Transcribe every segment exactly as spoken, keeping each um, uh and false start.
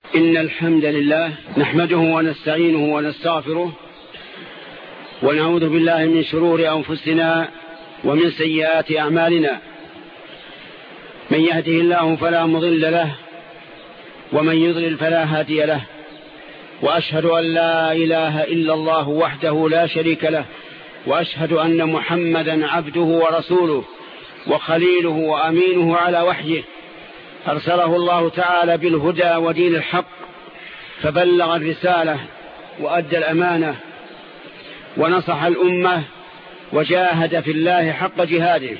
إن الحمد لله نحمده ونستعينه ونستغفره ونعوذ بالله من شرور أنفسنا ومن سيئات أعمالنا. من يهده الله فلا مضل له ومن يضلل فلا هادي له، وأشهد أن لا إله إلا الله وحده لا شريك له، وأشهد أن محمدا عبده ورسوله وخليله وأمينه على وحيه، أرسله الله تعالى بالهدى ودين الحق، فبلغ الرسالة وأدى الأمانة ونصح الأمة وجاهد في الله حق جهاده،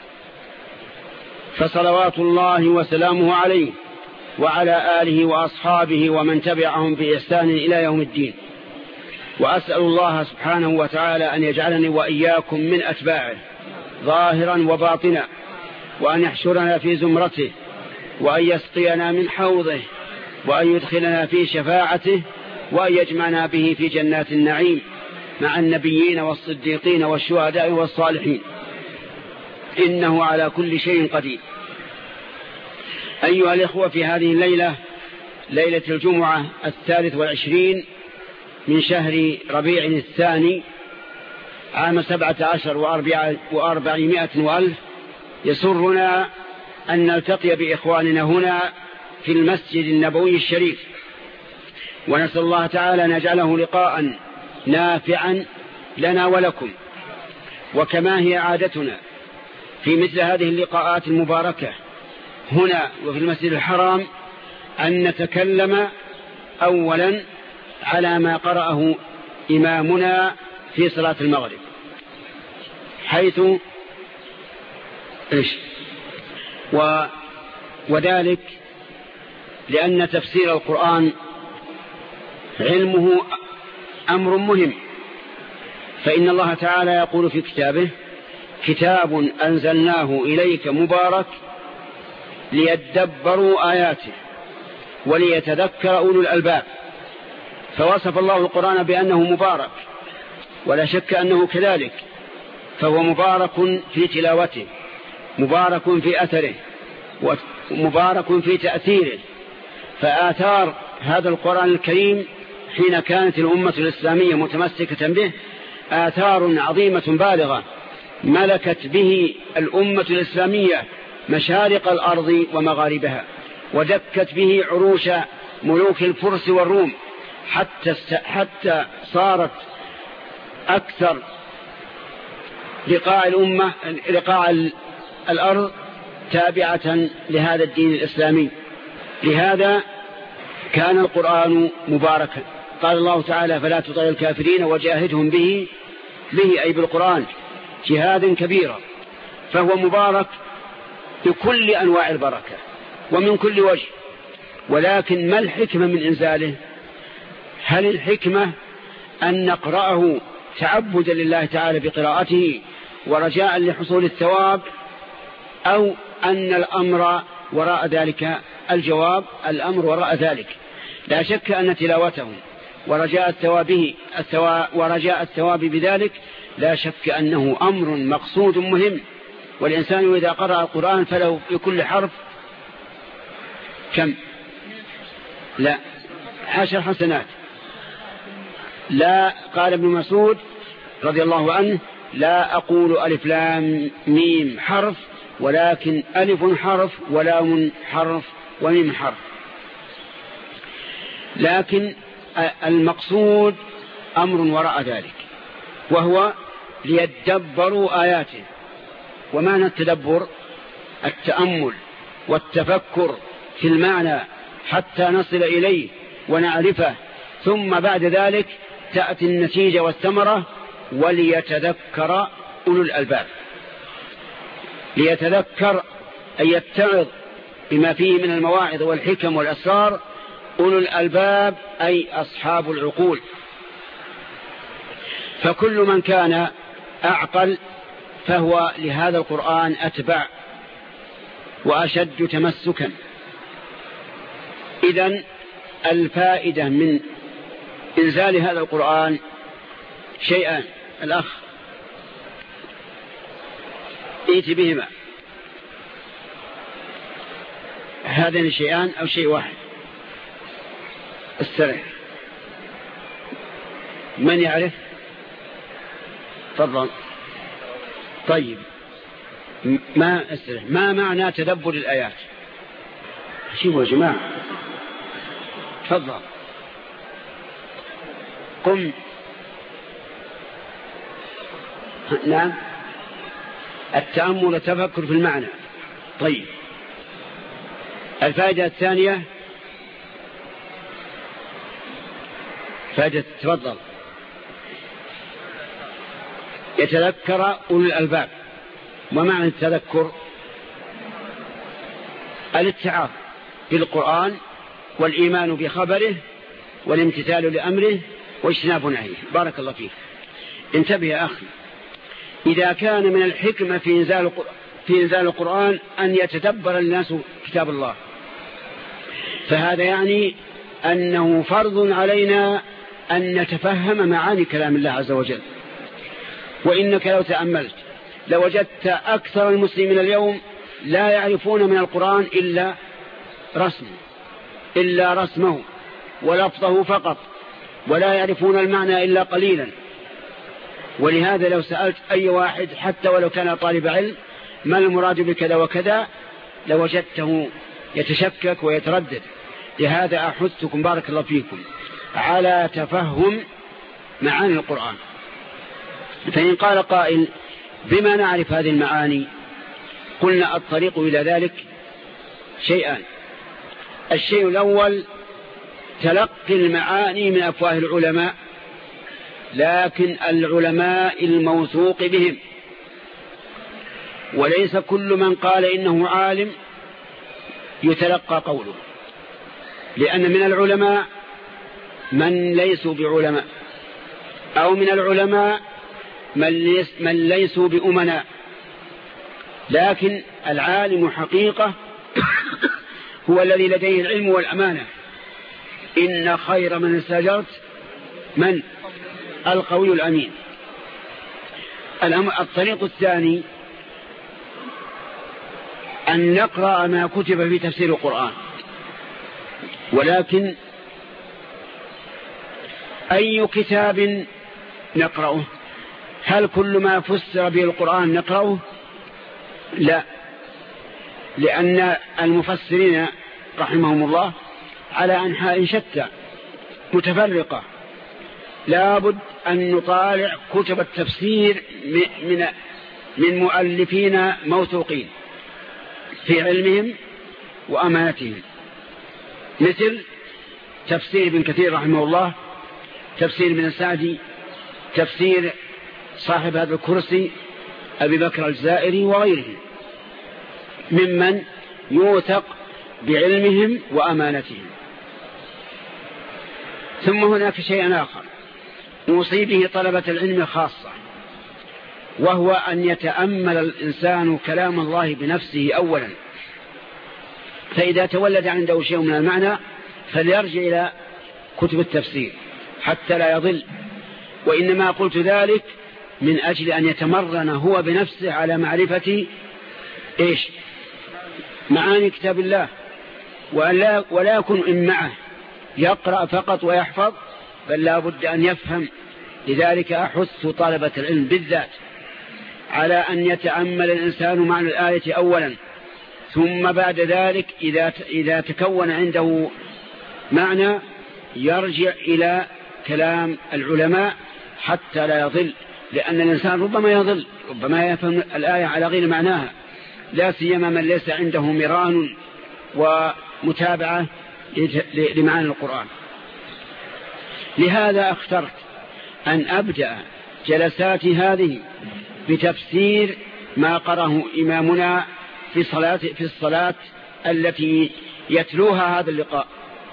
فصلوات الله وسلامه عليه وعلى آله وأصحابه ومن تبعهم بإحسان إلى يوم الدين. وأسأل الله سبحانه وتعالى أن يجعلني وإياكم من أتباعه ظاهرا وباطنا، وأن يحشرنا في زمرته، وأن يسقينا من حوضه، وأن يدخلنا في شفاعته، وأن يجمعنا به في جنات النعيم مع النبيين والصديقين والشهداء والصالحين، إنه على كل شيء قدير. أيها الإخوة، في هذه الليلة، ليلة الجمعة الثالث والعشرين من شهر ربيع الثاني عام سبعة عشر وأربعمائة وألف، يسرنا أن نلتقي بإخواننا هنا في المسجد النبوي الشريف، ونسأل الله تعالى أن يجعله لقاء نافعا لنا ولكم. وكما هي عادتنا في مثل هذه اللقاءات المباركة هنا وفي المسجد الحرام، أن نتكلم أولا على ما قرأه إمامنا في صلاة المغرب، حيث إيش و وذلك لأن تفسير القرآن علمه أمر مهم، فإن الله تعالى يقول في كتابه: كتاب أنزلناه إليك مبارك ليدبروا آياته وليتذكر أولو الألباب. فوصف الله القرآن بأنه مبارك، ولا شك أنه كذلك، فهو مبارك في تلاوته، مبارك في أثره، ومبارك في تأثيره. فآثار هذا القرآن الكريم حين كانت الأمة الإسلامية متمسكة به آثار عظيمة بالغة، ملكت به الأمة الإسلامية مشارق الأرض ومغاربها، ودكت به عروش ملوك الفرس والروم، حتى حتى صارت أكثر لقاء الأمة لقاء الأرض تابعة لهذا الدين الإسلامي. لهذا كان القرآن مباركا. قال الله تعالى: فلا تطع الكافرين وجاهدهم به به أي بالقرآن جهادا كبيرا. فهو مبارك بكل أنواع البركة ومن كل وجه. ولكن ما الحكمة من إنزاله؟ هل الحكمة أن نقرأه تعبدا لله تعالى بقراءته ورجاء لحصول الثواب، أو أن الأمر وراء ذلك؟ الجواب: الأمر وراء ذلك. لا شك أن تلاوته ورجاء الثواب الثواب ورجاء الثواب بذلك لا شك أنه أمر مقصود مهم. والإنسان إذا قرأ القرآن فله في كل حرف كم؟ لا عشر حسنات. لا، قال ابن مسعود رضي الله عنه: لا أقول ألف لام ميم حرف، ولكن ألف حرف ولام حرف وميم حرف. لكن المقصود أمر وراء ذلك، وهو ليدبروا آياته. ومعنى التدبر التأمل والتفكر في المعنى حتى نصل إليه ونعرفه، ثم بعد ذلك تأتي النتيجة والثمرة. وليتذكر أولو الألباب. ليتذكر أن يتعظ بما فيه من المواعظ والحكم والأسرار أولو الألباب، أي أصحاب العقول. فكل من كان أعقل فهو لهذا القرآن أتبع وأشد تمسكا. إذن الفائدة من إنزال هذا القرآن شيئان. الأخ ائت بهما، هذين الشيئان أو شيء واحد؟ استرح. من يعرف؟ تفضل. طيب، ما استرح. ما معنى تدبر الآيات؟ شوفوا يا جماعة، تفضل قم. نعم، التأمل والتفكر في المعنى. طيب، الفائدة الثانية فائدة، تفضل. يتذكر أولي الألباب. ومعنى التذكر الاتعاظ بالقرآن والإيمان بخبره والامتثال لأمره واجتناب نهيه. بارك الله فيك. انتبه يا أخي، إذا كان من الحكمة في إنزال في إنزال القرآن أن يتدبر الناس كتاب الله، فهذا يعني أنه فرض علينا أن نتفهم معاني كلام الله عز وجل. وإنك لو تأملت لوجدت أكثر المسلمين اليوم لا يعرفون من القرآن إلا رسمه إلا رسمه ولفظه فقط، ولا يعرفون المعنى إلا قليلا. ولهذا لو سألت أي واحد حتى ولو كان طالب علم ما المراد بكذا وكذا لوجدته يتشكك ويتردد. لهذا أحثكم بارك الله فيكم على تفهم معاني القرآن. فإن قال قائل بما نعرف هذه المعاني؟ قلنا الطريق إلى ذلك شيئان. الشيء الأول تلقي المعاني من أفواه العلماء، لكن العلماء الموثوق بهم، وليس كل من قال إنه عالم يتلقى قوله، لأن من العلماء من ليسوا بعلماء، أو من العلماء من ليسوا بأمناء. لكن العالم حقيقة هو الذي لديه العلم والأمانة. إن خير من استأجرت من القوي الأمين. الطريق الثاني أن نقرأ ما كتب في تفسير القرآن، ولكن أي كتاب نقرأه؟ هل كل ما فسر به القرآن نقرأه؟ لا، لأن المفسرين رحمهم الله على أنحاء شتى متفرقة. لابد أن نطالع كتب التفسير من من مؤلفين موثوقين في علمهم وأمانتهم، مثل تفسير ابن كثير رحمه الله، تفسير ابن سعدي، تفسير صاحب هذا الكرسي أبي بكر الجزائري وغيرهم ممن يوثق بعلمهم وأمانتهم. ثم هناك شيء آخر نوصي به طلبة العلم خاصة، وهو أن يتأمل الإنسان كلام الله بنفسه أولا، فإذا تولد عنده شيء من المعنى فليرجع إلى كتب التفسير حتى لا يضل. وإنما قلت ذلك من أجل أن يتمرن هو بنفسه على معرفة إيش معاني كتاب الله، ولا, ولا يكون إن معه يقرأ فقط ويحفظ، بل لا بد أن يفهم. لذلك أحث طالبة العلم بالذات على أن يتأمل الإنسان معنى الآية أولا، ثم بعد ذلك إذا, إذا تكون عنده معنى يرجع إلى كلام العلماء حتى لا يضل. لأن الإنسان ربما يضل، ربما يفهم الآية على غير معناها، لا سيما من ليس عنده مران ومتابعة لمعاني القرآن. لهذا اخترت أن أبدأ جلساتي هذه بتفسير ما قرأه إمامنا في صلاة في الصلاة التي يتلوها هذا اللقاء.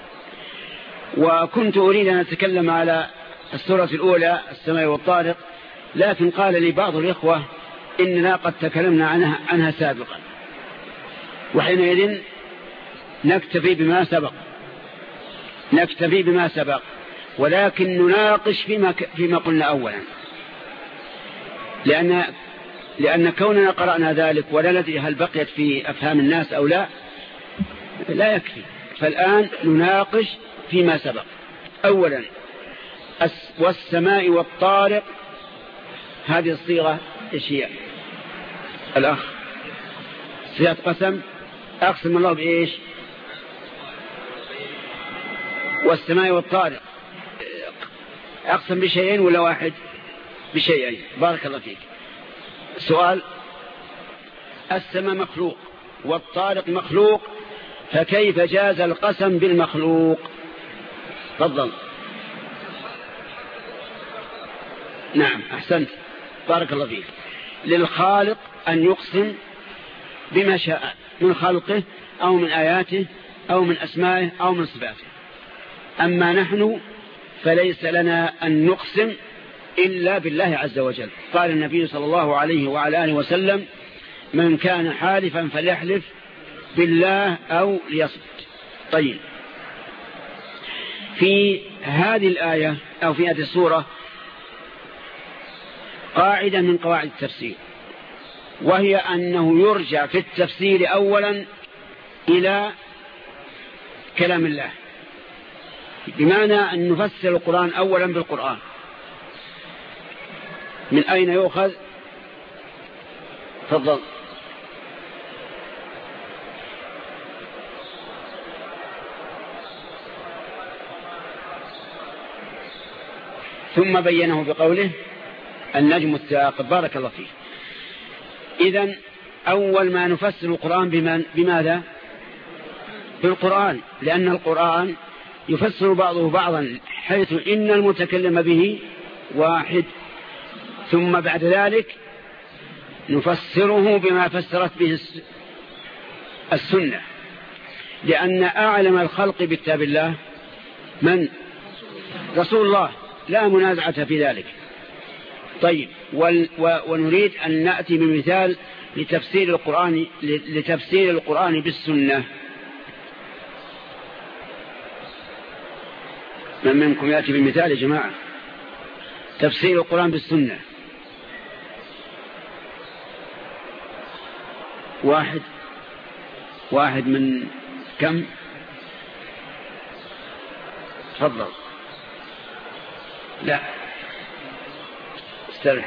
وكنت أريد أن أتكلم على السورة الأولى السماء والطارق، لكن قال لي بعض الإخوة إننا قد تكلمنا عنها, عنها سابقا، وحينئذ نكتفي بما سبق نكتفي بما سبق ولكن نناقش فيما, فيما قلنا أولا، لأن, لأن كوننا قرأنا ذلك ولا ندري هل بقيت في أفهام الناس أو لا لا يكفي. فالآن نناقش فيما سبق. أولا والسماء والطارق، هذه الصيغة إيش هي؟ الأخ صيغة قسم. أقسم الله بإيش؟ والسماء والطارق، أقسم بشيئين ولا واحد؟ بشيئين. بارك الله فيك. سؤال: السماء مخلوق والطارق مخلوق، فكيف جاز القسم بالمخلوق؟ تفضل. نعم أحسنت، بارك الله فيك. للخالق أن يقسم بما شاء من خلقه أو من آياته أو من أسمائه أو من صفاته. أما نحن فليس لنا أن نقسم إلا بالله عز وجل. قال النبي صلى الله عليه وعلى آله وسلم: من كان حالفا فليحلف بالله أو ليصمت. طيب، في هذه الآية أو في هذه السورة قاعدة من قواعد التفسير، وهي أنه يرجع في التفسير أولا إلى كلام الله، بمعنى أن نفسر القرآن أولا بالقرآن. من أين يؤخذ؟ تفضل. ثم بينه بقوله: النجم الثاقب. بارك الله فيه. إذن أول ما نفسر القرآن بماذا؟ بالقرآن، لأن القرآن يفسر بعضه بعضا، حيث إن المتكلم به واحد. ثم بعد ذلك نفسره بما فسرت به السنة، لأن أعلم الخلق بكتاب الله من؟ رسول الله، لا منازعة في ذلك. طيب، ونريد أن نأتي بمثال لتفسير القرآن لتفسير القرآن بالسنة. من منكم يأتي بمثال يا جماعة تفسير القرآن بالسنة؟ واحد واحد من كم؟ تفضل. لا استرح.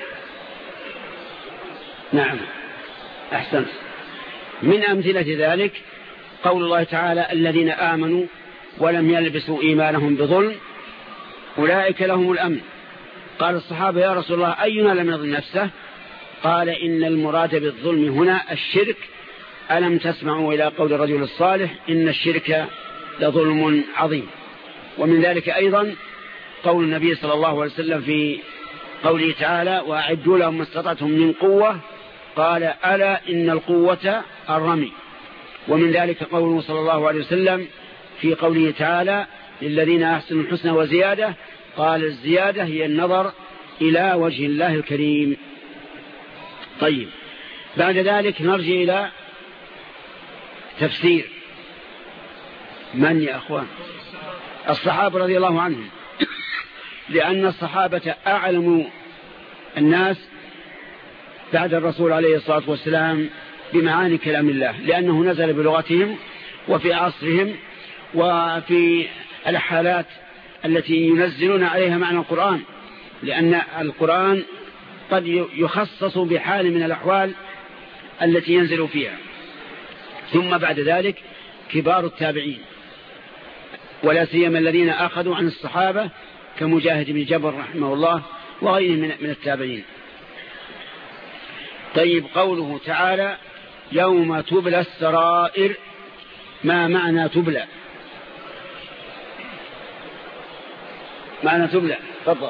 نعم أحسنت. من أمثلة ذلك قول الله تعالى: الذين آمنوا ولم يلبسوا إيمانهم بظلم أولئك لهم الأمن. قال الصحابة: يا رسول الله أينا لم يظلم نفسه؟ قال: إن المراد بالظلم هنا الشرك. ألم تسمعوا إلى قول الرجل الصالح: إن الشرك لظلم عظيم. ومن ذلك أيضا قول النبي صلى الله عليه وسلم في قوله تعالى: وأعدوا لهم ما استطعتم من قوة. قال: ألا إن القوة الرمي. ومن ذلك قوله صلى الله عليه وسلم في قوله تعالى: للذين أحسنوا الحسنى وزيادة. قال: الزيادة هي النظر إلى وجه الله الكريم. طيب، بعد ذلك نرجع إلى تفسير من يا أخوان؟ الصحابة رضي الله عنهم، لأن الصحابة أعلم الناس بعد الرسول عليه الصلاة والسلام بمعاني كلام الله، لأنه نزل بلغتهم وفي عصرهم وفي الحالات التي ينزلون عليها معنى القرآن، لأن القرآن قد يخصص بحال من الأحوال التي ينزل فيها. ثم بعد ذلك كبار التابعين، ولا سيما الذين أخذوا عن الصحابة كمجاهد بن جبر رحمه الله وغيره من التابعين. طيب، قوله تعالى: يوم تبلى السرائر، ما معنى تبلى؟ معنى تبلى، تفضل.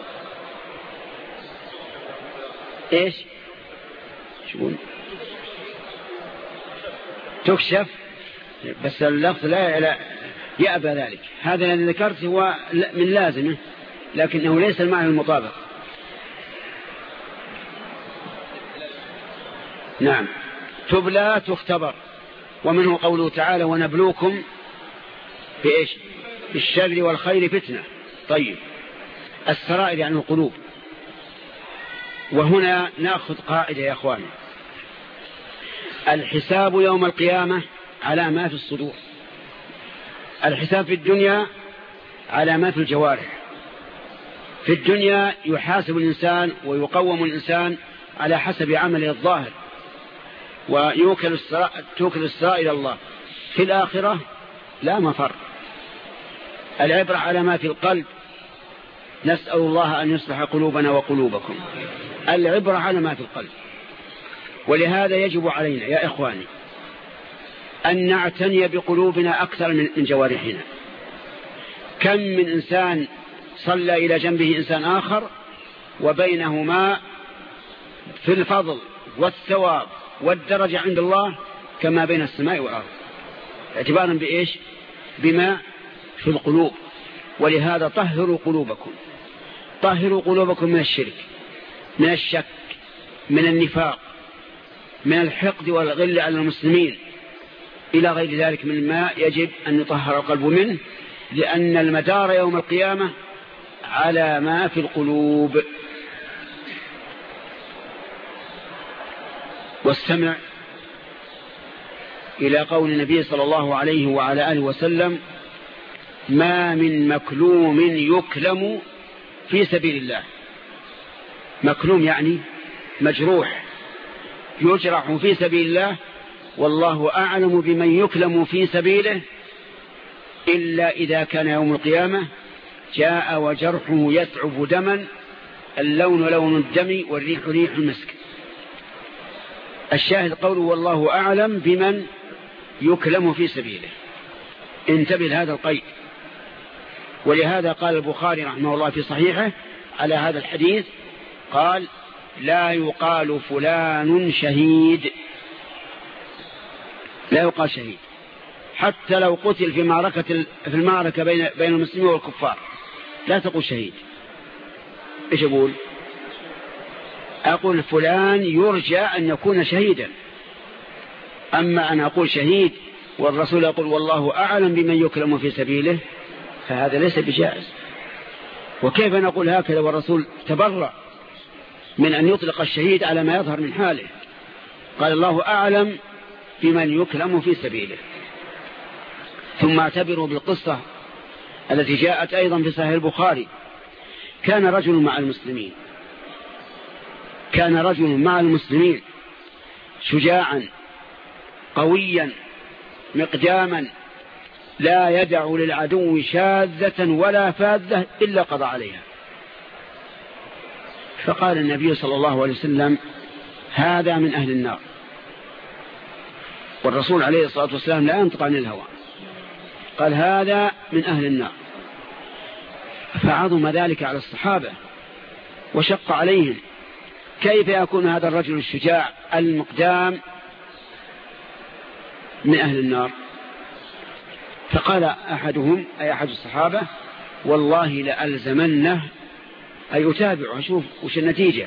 ايش شون تكشف؟ بس اللفظ لا, لا يأبى ذلك. هذا الذي ذكرت هو من لازمه، لكنه ليس المعنى المطابق. نعم، تبلى تختبر. ومنه قوله تعالى: ونبلوكم بإيش؟ بالشر والخير فتنة. طيب، السرائر يعني القلوب. وهنا نأخذ قاعدة يا أخواني: الحساب يوم القيامة على ما في الصدور. الحساب في الدنيا على ما في الجوارح. في الدنيا يحاسب الإنسان ويقوم الإنسان على حسب عمله الظاهر، ويوكل السراء توكل السراء إلى الله. في الآخرة لا مفر، العبرة على ما في القلب. نسأل الله أن يصلح قلوبنا وقلوبكم. العبرة على ما في القلب. ولهذا يجب علينا يا إخواني أن نعتني بقلوبنا أكثر من جوارحنا. كم من إنسان صلى إلى جنبه إنسان آخر وبينهما في الفضل والثواب والدرجة عند الله كما بين السماء والأرض، اعتبارا بإيش؟ بما في القلوب. ولهذا طهروا قلوبكم، طهروا قلوبكم من الشرك، من الشك، من النفاق، من الحقد والغل على المسلمين، إلى غير ذلك من ما يجب أن يطهر القلب منه، لأن المدار يوم القيامة على ما في القلوب. واستمع إلى قول النبي صلى الله عليه وعلى آله وسلم: ما من مكلوم يكلم في سبيل الله. مكلوم يعني مجروح، يجرح في سبيل الله، والله أعلم بمن يكلم في سبيله، إلا إذا كان يوم القيامة جاء وجرحه يثعب دما، اللون لون الدم والريح ريح المسك. الشاهد قوله والله أعلم بمن يكلم في سبيله. انتبه لهذا القيد. ولهذا قال البخاري رحمه الله في صحيحه على هذا الحديث، قال: لا يقال فلان شهيد. لا يقال شهيد حتى لو قتل في معركة في المعركة بين بين المسلمين والكفار، لا تقول شهيد. ايش اقول؟ اقول فلان يرجى ان يكون شهيدا. اما ان اقول شهيد والرسول يقول والله اعلم بمن يكلم في سبيله، فهذا ليس بجائز. وكيف نقول هكذا والرسول تبرأ من ان يطلق الشهيد على ما يظهر من حاله؟ قال الله اعلم بمن يكلم في سبيله. ثم اعتبروا بالقصة التي جاءت أيضا في صحيح البخاري. كان رجل مع المسلمين كان رجل مع المسلمين شجاعا قويا مقداما، لا يدع للعدو شاذة ولا فاذة إلا قضى عليها. فقال النبي صلى الله عليه وسلم: هذا من أهل النار. والرسول عليه الصلاة والسلام لا ينطق عن الهوى، قال: هذا من أهل النار. فعظم ذلك على الصحابة وشق عليهم، كيف يكون هذا الرجل الشجاع المقدام من أهل النار؟ فقال أحدهم أي أحد الصحابة: والله لألزمنه أي أتابع أشوف وش النتيجة.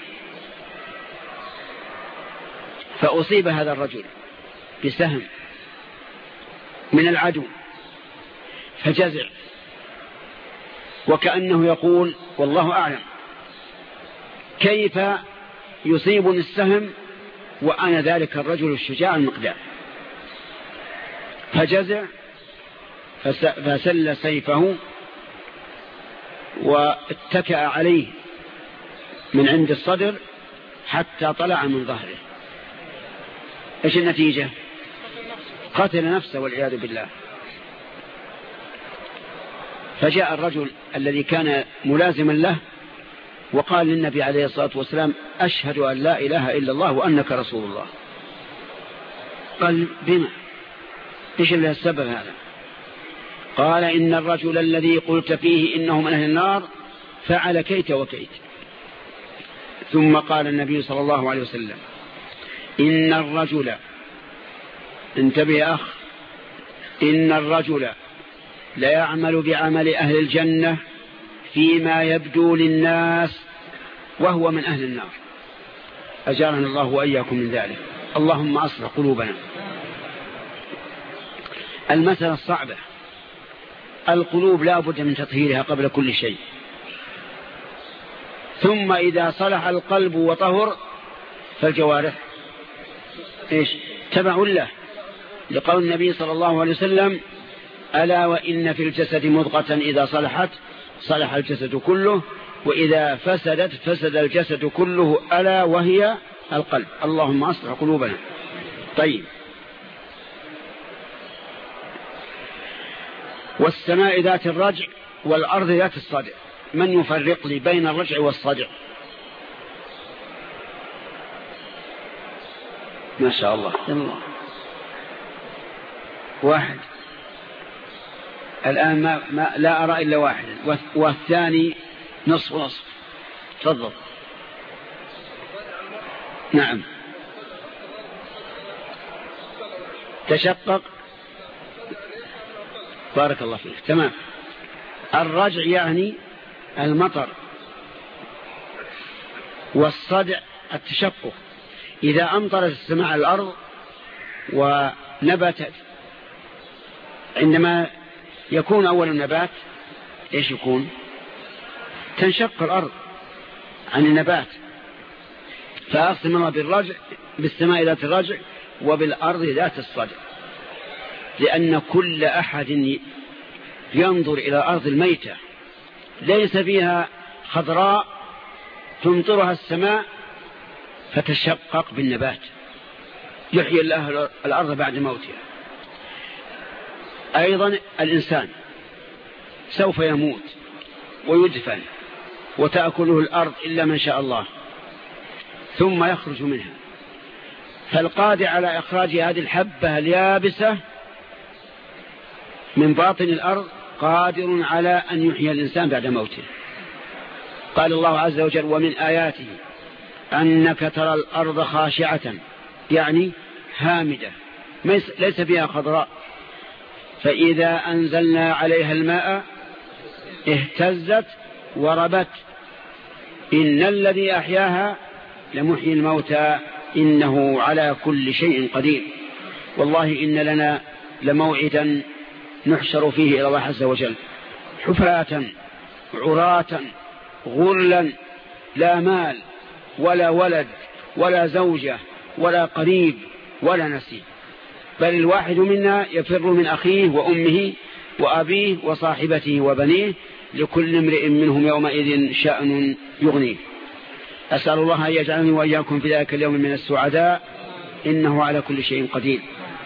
فأصيب هذا الرجل بسهم من العدو فجزع، وكأنه يقول والله أعلم كيف يصيبني السهم وأنا ذلك الرجل الشجاع المقدام. فجزع فسل سيفه واتكأ عليه من عند الصدر حتى طلع من ظهره. ايش النتيجة؟ قتل نفسه والعياذ بالله. فجاء الرجل الذي كان ملازما له وقال للنبي عليه الصلاة والسلام: أشهد أن لا إله إلا الله وأنك رسول الله. قال: بما؟ إيش اللي السبب هذا؟ قال: إن الرجل الذي قلت فيه إنه من أهل النار فعل كيت وكيت. ثم قال النبي صلى الله عليه وسلم: إن الرجل، انتبه يا أخ، إن الرجل لا يعمل بعمل أهل الجنة فيما يبدو للناس وهو من أهل النار. أجارنا الله وإياكم من ذلك. اللهم أصلح قلوبنا. المسألة الصعبة، القلوب لا بد من تطهيرها قبل كل شيء. ثم إذا صلح القلب وطهر فالجوارح إيش؟ تبع له، لقول النبي صلى الله عليه وسلم: ألا وإن في الجسد مضغة إذا صلحت صلح الجسد كله وإذا فسدت فسد الجسد كله ألا وهي القلب. اللهم أصلح قلوبنا. طيب، والسماء ذات الرجع والأرض ذات الصدع. من يفرق لي بين الرجع والصدع؟ ما شاء الله. الله واحد الآن ما, ما لا أرى إلا واحد، والثاني نصف نصف. تفضل. نعم. تشقق. بارك الله فيك. تمام. الرجع يعني المطر، والصدع التشقق. إذا أمطرت السماء على الأرض ونبتت، عندما يكون أول النبات إيش يكون؟ تنشق الأرض عن النبات. فأقسم الله بالرجع، بالسماء ذات الرجع وبالأرض ذات الصدع، لأن كل أحد ينظر إلى الأرض الميتة ليس فيها خضراء تمطرها السماء فتشقق بالنبات، يحيي الله الأرض بعد موتها. أيضا الإنسان سوف يموت ويدفن وتأكله الأرض إلا من شاء الله، ثم يخرج منها. فالقادر على إخراج هذه الحبة اليابسة من باطن الأرض قادر على أن يحيي الإنسان بعد موته. قال الله عز وجل: ومن آياته أنك ترى الأرض خاشعة، يعني هامدة ليس فيها خضراء، فإذا أنزلنا عليها الماء اهتزت وربت. إن الذي أحياها لمحيي الموتى إنه على كل شيء قدير. والله إن لنا لموعدا نحشر فيه إلى الله عز وجل حفاة عراة غرلا، لا مال ولا ولد ولا زوجة ولا قريب ولا نسيب، بل الواحد منا يفر من أخيه وأمه وأبيه وصاحبته وبنيه، لكل امرئ منهم يومئذ شأن يغنيه. أسأل الله أن يجعلني وإياكم في ذلك اليوم من السعداء، إنه على كل شيء قدير.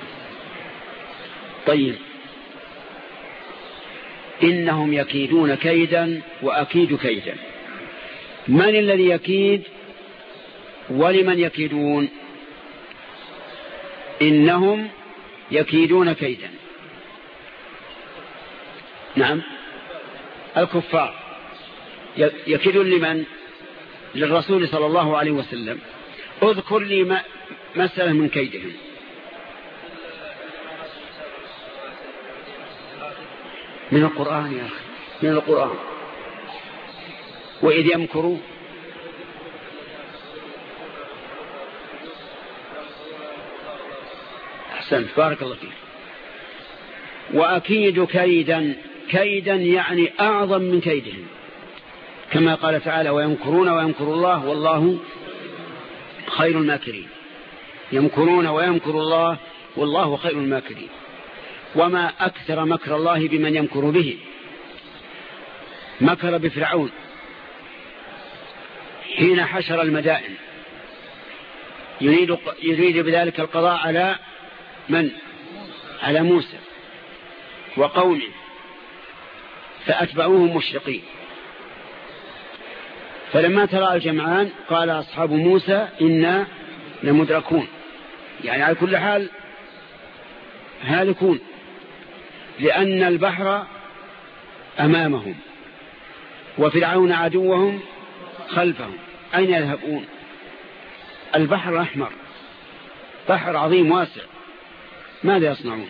طيب، إنهم يكيدون كيدا وأكيد كيدا. من الذي يكيد ولمن يكيدون؟ إنهم يكيدون كيدا. نعم، الكفار يكيدون لمن؟ للرسول صلى الله عليه وسلم. اذكر لي مسألة من كيدهم. من القرآن يا أخي، من القرآن. وإذ يمكروا أحسنت، بارك الله فيك. وأكيد كيدا، كيدا يعني أعظم من كيدهم، كما قال تعالى: ويمكرون ويمكر الله والله خير الماكرين. يمكرون ويمكر الله والله خير الماكرين. وما أكثر مكر الله بمن يمكر به. مكر بفرعون حين حشر المدائن، يريد, يريد بذلك القضاء على من؟ على موسى وقومه، فأتبعوهم مشرقين. فلما ترى الجمعان قال أصحاب موسى إنا لمدركون، يعني على كل حال هالكون، لأن البحر أمامهم وفرعون عدوهم خلفهم. أين يذهبون؟ البحر الأحمر بحر عظيم واسع، ماذا يصنعون؟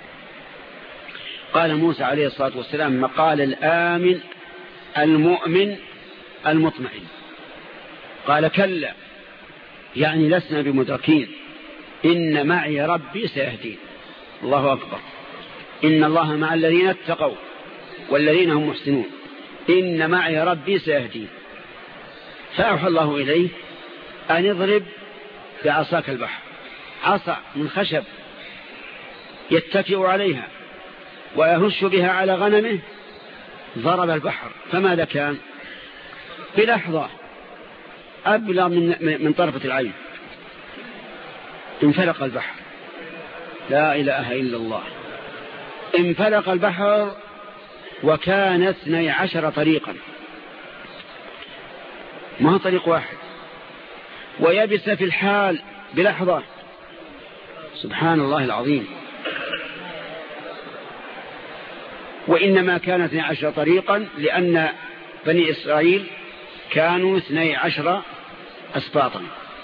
قال موسى عليه الصلاة والسلام مقال الآمن المؤمن المطمئن، قال: كلا، يعني لسنا بمدركين، إن معي ربي سيهدين. الله أكبر. إن الله مع الذين اتقوا والذين هم محسنون، إن معي ربي سيهدين. فأوحى الله إليه أن يضرب بعصاك البحر، عصا من خشب يتكئ عليها، ويهش بها على غنمه ضرب البحر، فماذا كان؟ بلحظة أبلغ من, من طرفة العين انفلق البحر. لا إله إلا الله. انفلق البحر وكان اثني عشر طريقا، ما هو طريق واحد، ويبس في الحال بلحظة. سبحان الله العظيم. وإنما كان اثني عشر طريقا لأن بني إسرائيل كانوا اثني عشر أسباطا،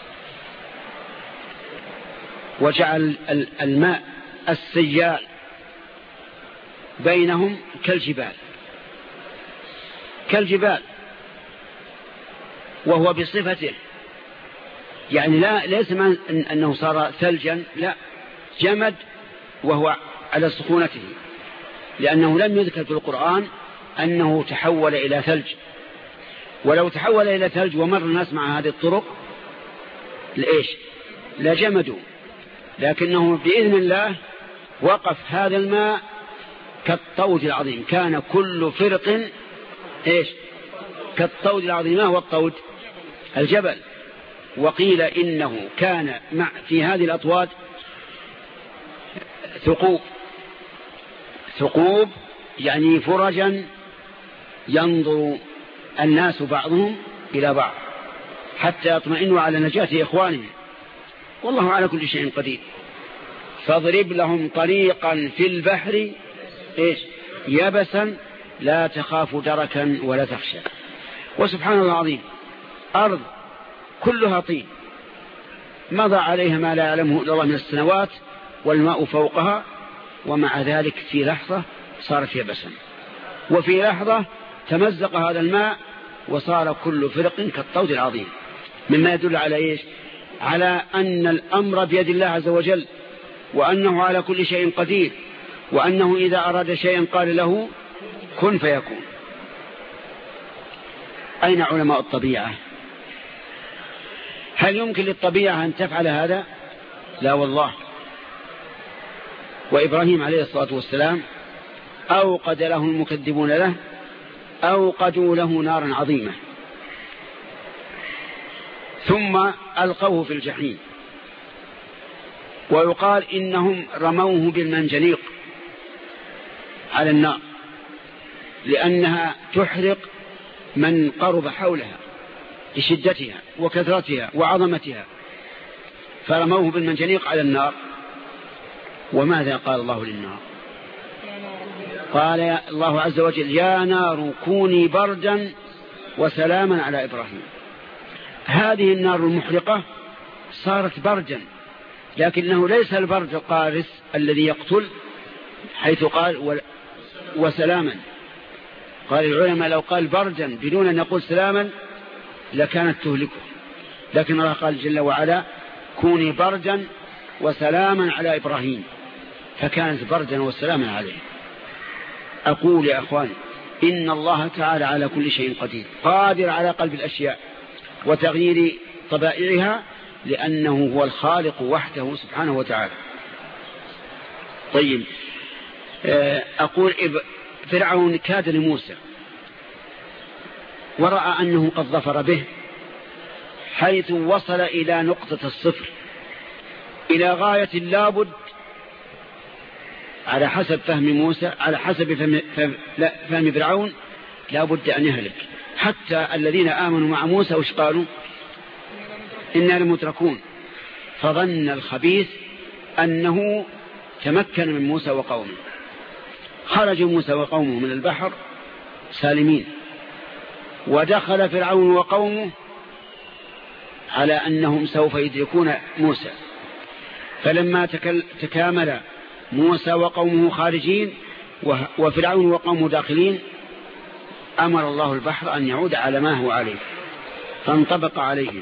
وجعل الماء السيال بينهم كالجبال كالجبال وهو بصفته، يعني لا ليس أنه صار ثلجا، لا، جمد وهو على سخونته، لأنه لم يذكر في القرآن أنه تحول إلى ثلج. ولو تحول إلى ثلج ومر الناس مع هذه الطرق لإيش؟ لجمدوا، لكنه بإذن الله وقف هذا الماء كالطود العظيم. كان كل فرق إيش؟ كالطود العظيم. ما هو الطود؟ الجبل. وقيل إنه كان مع في هذه الأطواد ثقوب ثقوب يعني فرجا ينظر الناس بعضهم إلى بعض حتى يطمئنوا على نجاة إخوانهم، والله على كل شيء قدير. فاضرب لهم طريقا في البحر إيش؟ يبسا لا تخاف دركا ولا تخشى. وسبحان الله العظيم، أرض كلها طين مضى عليها ما لا يعلمه إلا الله من السنوات، والماء فوقها، ومع ذلك في لحظة صارت يبسا، وفي لحظة تمزق هذا الماء وصار كل فرق كالطود العظيم. مما يدل على إيش؟ على أن الأمر بيد الله عز وجل، وأنه على كل شيء قدير، وأنه إذا أراد شيئا قال له كن فيكون. أين علماء الطبيعة؟ هل يمكن للطبيعة أن تفعل هذا؟ لا والله. وإبراهيم عليه الصلاة والسلام أوقد له المكذبون له أوقدوا له نارا عظيمة ثم ألقوه في الجحيم. ويقال إنهم رموه بالمنجنيق على النار لأنها تحرق من قرب حولها لشدتها وكثرتها وعظمتها، فرموه بالمنجنيق على النار. وماذا قال الله للنار؟ قال الله عز وجل يا نار كوني بردا وسلاما على إبراهيم. هذه النار المحرقة صارت بردا، لكنه ليس البرد القارس الذي يقتل، حيث قال وسلاما. قال العلماء لو قال بردا بدون أن يقول سلاما لكانت تهلكه، لكن الله قال جل وعلا كوني بردا وسلاما على إبراهيم، فكانت بردا وسلاما عليه. أقول يا أخوان إن الله تعالى على كل شيء قدير، قادر على قلب الأشياء وتغيير طبائعها، لأنه هو الخالق وحده سبحانه وتعالى. طيب، أقول فرعون كاد لموسى ورأى أنه قد ظفر به، حيث وصل إلى نقطة الصفر، إلى غاية لابد على حسب فهم موسى، على حسب فهم, فهم, فهم فرعون لابد أن يهلك. حتى الذين آمنوا مع موسى وش قالوا؟ إنا لمتركون. فظن الخبيث أنه تمكن من موسى وقومه. خرج موسى وقومه من البحر سالمين، ودخل فرعون وقومه على أنهم سوف يدركون موسى. فلما تكامل موسى وقومه خارجين وفرعون وقومه داخلين، أمر الله البحر أن يعود على ما هو عليه، فانطبق عليهم.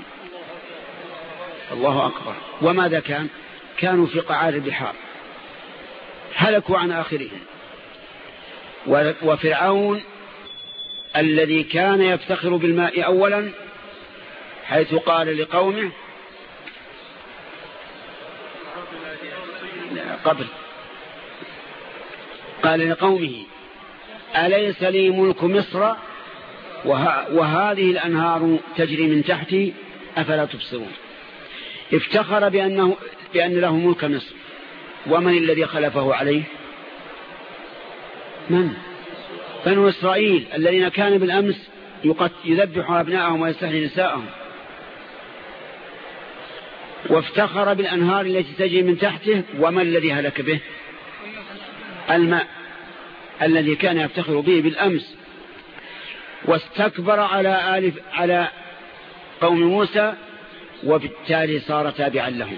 الله أكبر. وماذا كان؟ كانوا في قعار البحار، هلكوا عن آخرهم. وفرعون الذي كان يفتخر بالماء أولا، حيث قال لقومه قبل قال لقومه أليس لي ملك مصر وه... وهذه الأنهار تجري من تحتي أفلا تبصرون. افتخر بأنه بأن له ملك مصر، ومن الذي خلفه عليه؟ من؟ بنو إسرائيل الذين كانوا بالأمس يذبحوا أبناءهم ويستحيي نساءهم. وافتخر بالأنهار التي تجري من تحته، وما الذي هلك به؟ الماء الذي كان يفتخر به بالأمس. واستكبر على آلف على قوم موسى، وبالتالي صار تابعا لهم.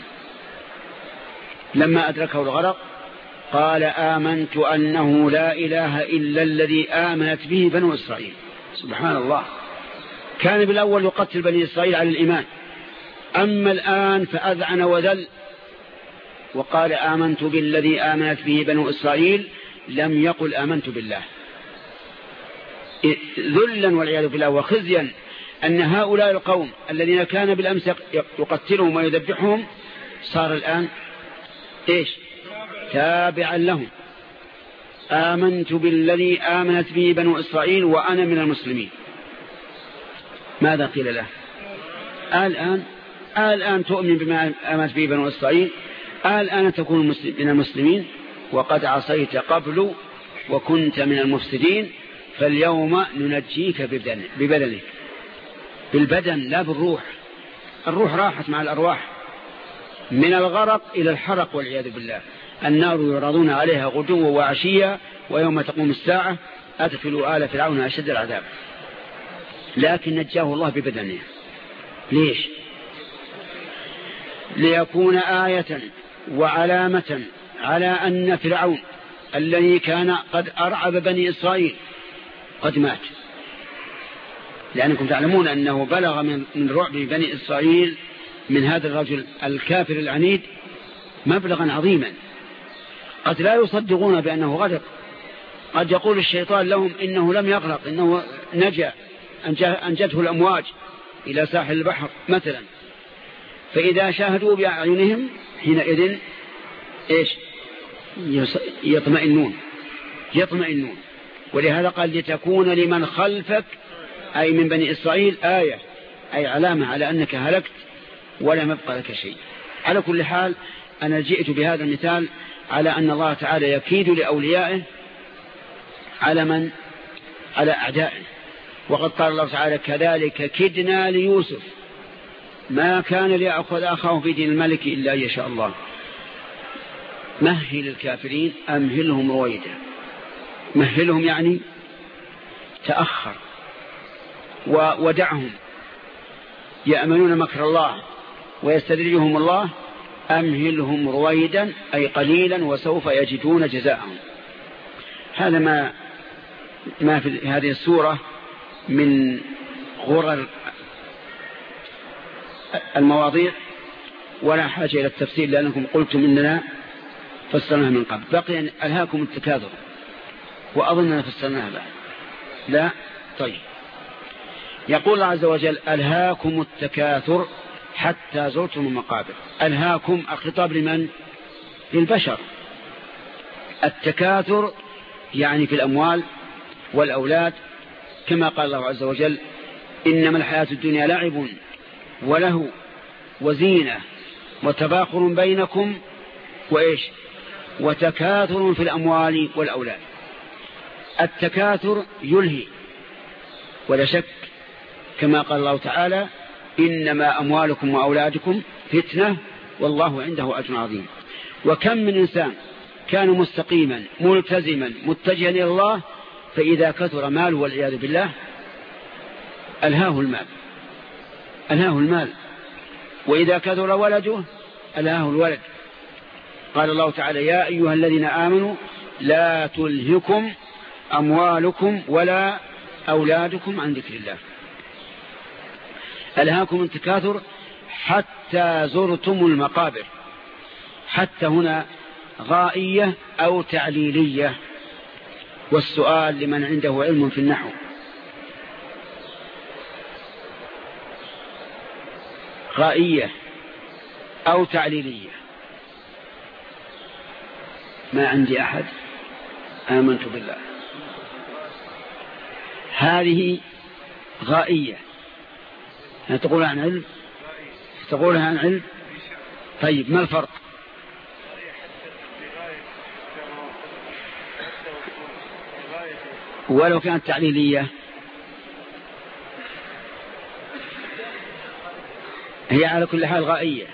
لما أدركه الغرق قال آمنت أنه لا إله إلا الذي آمنت به بنو إسرائيل. سبحان الله، كان بالأول يقتل بني إسرائيل على الإيمان، أما الآن فأذعن وذل وقال آمنت بالذي آمنت به بنو إسرائيل، لم يقل آمنت بالله. ذلا والعياذ بالله وخزيا أن هؤلاء القوم الذين كان بالأمس يقتلهم ويذبحهم صار الآن إيش؟ تابعا لهم. آمنت بالذي آمنت به بنو إسرائيل وأنا من المسلمين. ماذا قيل له؟ الآن الآن تؤمن بما آمنت به بنو إسرائيل، الآن تكون من المسلمين، وقد عصيت قبل وكنت من المفسدين، فاليوم ننجيك ببدنك، بالبدن لا بالروح. الروح راحت مع الأرواح من الغرق إلى الحرق والعياذ بالله. النار يعرضون عليها غدوا وعشيا ويوم تقوم الساعة أدخلوا آل فرعون أشد العذاب. لكن نجاه الله ببدنه. ليش؟ ليكون آية وعلامة على أن فرعون الذي كان قد أرعب بني إسرائيل قد مات، لأنكم تعلمون أنه بلغ من رعب بني إسرائيل من هذا الرجل الكافر العنيد مبلغا عظيما، قد لا يصدقون بأنه غرق. قد يقول الشيطان لهم إنه لم يغرق، إنه نجا، أنجته الأمواج إلى ساحل البحر مثلا. فإذا شاهدوا بأعينهم حينئذ إيش؟ يطمئنون يطمئنون ولهذا قال لتكون لمن خلفك أي من بني إسرائيل آية، أي علامة على أنك هلكت ولا مبقى لك شيء. على كل حال أنا جئت بهذا المثال على أن الله تعالى يكيد لأوليائه على من؟ على أعدائه. وقد قال الله تعالى كذلك كدنا ليوسف ما كان ليأخذ أخاه في دين الملك إلا أن يشاء الله. مهل الكافرين أمهلهم رويدا. مهلهم يعني تأخر ودعهم يأمنون مكر الله ويستدرجهم الله. أمهلهم رويدا أي قليلا وسوف يجدون جزاءهم. هذا ما ما في هذه السورة من غرر المواضيع، ولا حاجة إلى التفسير لأنكم قلتم إننا فسرناها من قبل. بقي ألهاكم التكاثر، وأظننا فسرناها بعد. لا؟ طيب. يقول الله عز وجل ألهاكم التكاثر حتى زرتم المقابر. ألهاكم الخطاب لمن؟ للبشر. التكاثر يعني في الأموال والأولاد، كما قال الله عز وجل إنما الحياة الدنيا لعب وله وزينة وتباخر بينكم وإيش وتكاثر في الأموال والأولاد. التكاثر يلهي ولا شك، كما قال الله تعالى إنما أموالكم وأولادكم فتنة والله عنده أجر عظيم. وكم من إنسان كان مستقيما ملتزما متجها إلى الله، فإذا كثر ماله والعياذ بالله ألهاه المال ألهاه المال وإذا كثر ولده ألهاه الولد. قال الله تعالى يا أيها الذين آمنوا لا تلهكم أموالكم ولا أولادكم عن ذكر الله. ألهاكم التكاثر حتى زرتم المقابر. حتى هنا غائية أو تعليلية، والسؤال لمن عنده علم في النحو. غائية أو تعليلية؟ ما عندي أحد. آمنت بالله. هذه غائية، تقولها عن علم، تقولها عن علم. طيب ما الفرق؟ ولو كانت تعليلية هي على كل حال غائية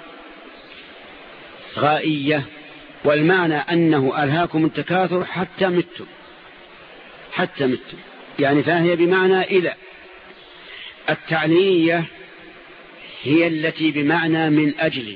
غائية والمعنى أنه ألهاكم التكاثر حتى متم حتى متم يعني فهي بمعنى إلى. التعليلية هي التي بمعنى من أجل.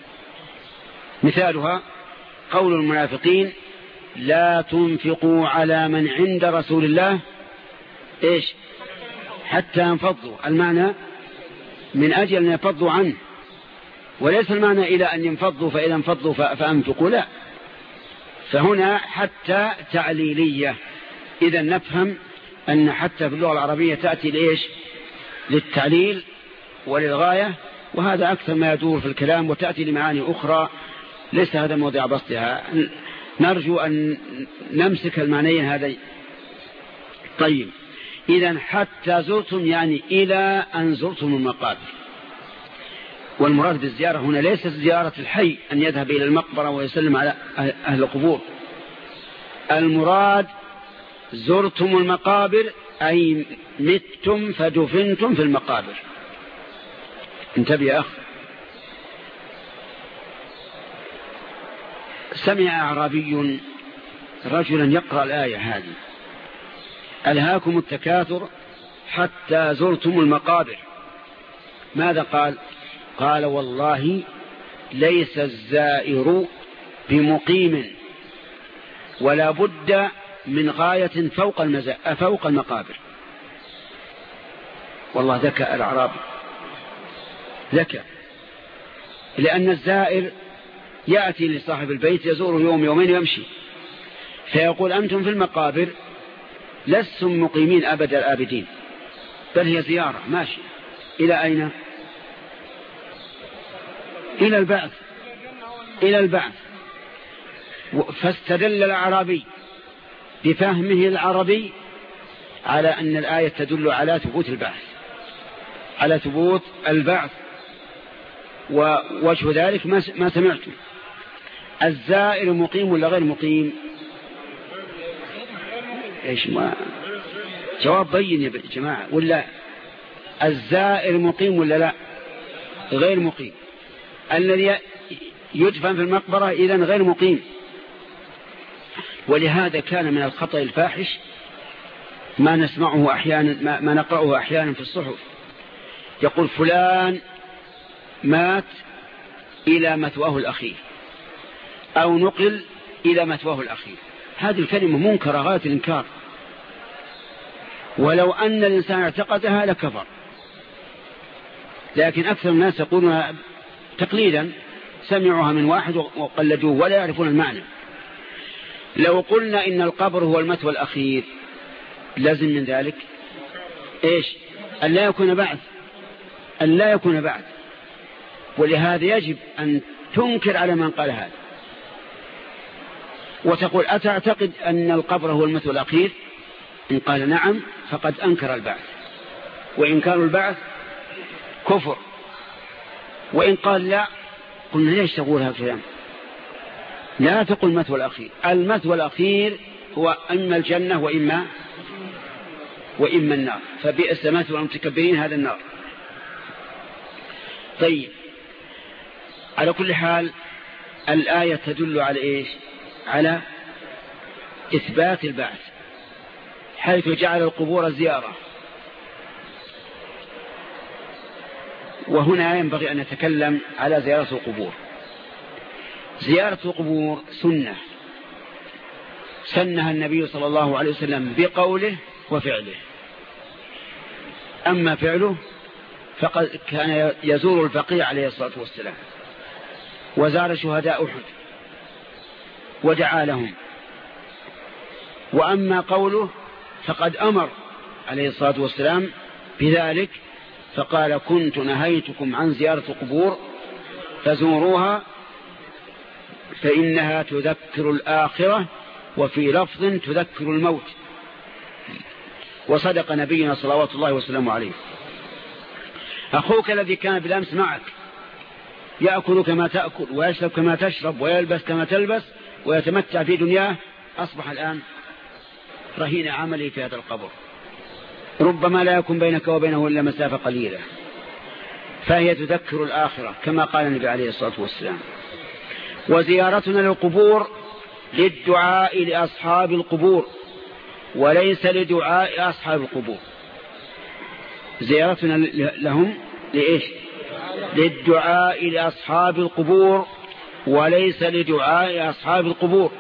مثالها قول المنافقين لا تنفقوا على من عند رسول الله إيش حتى ينفضوا. المعنى من أجل أن ينفضوا عنه، وليس المعنى إلى أن ينفضوا فإذا انفضوا فأنفقوا، لا. فهنا حتى تعليلية. إذا نفهم أن حتى في اللغة العربية تأتي لإيش للتعليل وللغاية، وهذا أكثر ما يدور في الكلام، وتأتي لمعاني أخرى ليس هذا موضع بسطها. نرجو أن نمسك المعنيين هذين. طيب إذن حتى زرتم يعني إلى أن زرتم المقابر. والمراد بالزيارة هنا ليست زيارة الحي أن يذهب إلى المقبرة ويسلم على أهل القبور. المراد زرتم المقابر أي متم فدفنتم في المقابر. انتبه يا أخ. سمع أعرابي رجلا يقرأ الآية هذه ألهاكم التكاثر حتى زرتم المقابر. ماذا قال؟ قال والله ليس الزائر بمقيم ولا بد من غاية فوق المزا... فوق المقابر. والله ذكى الأعرابي ذكى، لأن الزائر يأتي لصاحب البيت يزوره يوم يومين ويمشي، فيقول أنتم في المقابر لستم مقيمين أبد الآبدين، بل هي زيارة ماشي. إلى أين؟ إلى البعث إلى البعث. فاستدل الأعرابي بفهمه العربي على أن الآية تدل على ثبوت البعث على ثبوت البعث. ووجه ذلك ما سمعتم. الزائر مقيم ولا غير مقيم؟ إيش ما جواب بين يا جماعة. ولا الزائر مقيم ولا لا؟ غير مقيم. الذي يدفن في المقبرة إذن غير مقيم. ولهذا كان من الخطأ الفاحش ما نسمعه أحيانا ما, ما نقرأه أحيانا في الصحف، يقول فلان مات إلى مثواه الأخير أو نقل إلى مثواه الأخير. هذه الكلمة منكرة غاية الإنكار، ولو أن الإنسان اعتقدها لكفر. لكن أكثر الناس يقولون تقليدا، سمعوها من واحد وقلدوه ولا يعرفون المعنى. لو قلنا إن القبر هو المثوى الأخير لازم من ذلك إيش؟ أن لا يكون بعث أن لا يكون بعث. ولهذا يجب أن تنكر على من قال هذا وتقول أتعتقد أن القبر هو المثوى الأخير؟ إن قال نعم فقد أنكر البعث، وإنكار البعث كفر. وإن قال لا قلنا ليش تقول هذا الكلام؟ لا تقل المثوى الأخير. المثوى الأخير هو إما الجنة وإما وإما النار، فبئس مثوى المتكبرين هذا النار. طيب على كل حال الآية تدل على إيش؟ على إثبات البعث، حيث جعل القبور زيارة. وهنا ينبغي أن نتكلم على زيارة القبور. زيارة القبور سنة سنها النبي صلى الله عليه وسلم بقوله وفعله. أما فعله فقد كان يزور البقيع عليه الصلاة والسلام، وزار شهداء أحد ودعا لهم. وأما قوله فقد أمر عليه الصلاة والسلام بذلك، فقال كنت نهيتكم عن زيارة القبور فزوروها فإنها تذكر الآخرة وفي لفظ تذكر الموت. وصدق نبينا صلوات الله وسلامه عليه. أخوك الذي كان بالأمس معك يأكل كما تأكل ويشرب كما تشرب ويلبس كما تلبس ويتمتع في دنياه أصبح الآن رهين عملي في هذا القبر، ربما لا يكون بينك وبينه إلا مسافة قليلة، فهي تذكر الآخرة كما قال النبي عليه الصلاة والسلام. وزيارتنا للقبور للدعاء لأصحاب القبور وليس لدعاء أصحاب القبور. زيارتنا لهم لإيش؟ للدعاء لأصحاب القبور وليس لدعاء أصحاب القبور.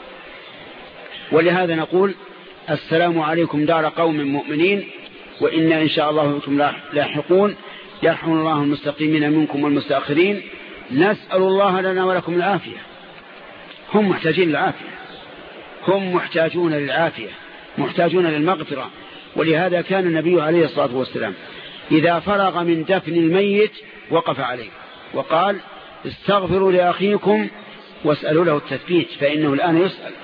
ولهذا نقول السلام عليكم دار قوم مؤمنين وإنا إن شاء الله بكم لاحقون، يرحم الله المستقيمين منكم والمستأخرين، نسأل الله لنا ولكم العافية. هم محتاجين للعافية، هم محتاجون للعافية، محتاجون للمغفرة. ولهذا كان النبي عليه الصلاة والسلام إذا فرغ من دفن الميت وقف عليه وقال استغفروا لأخيكم واسألوا له التثبيت فإنه الآن يسأل.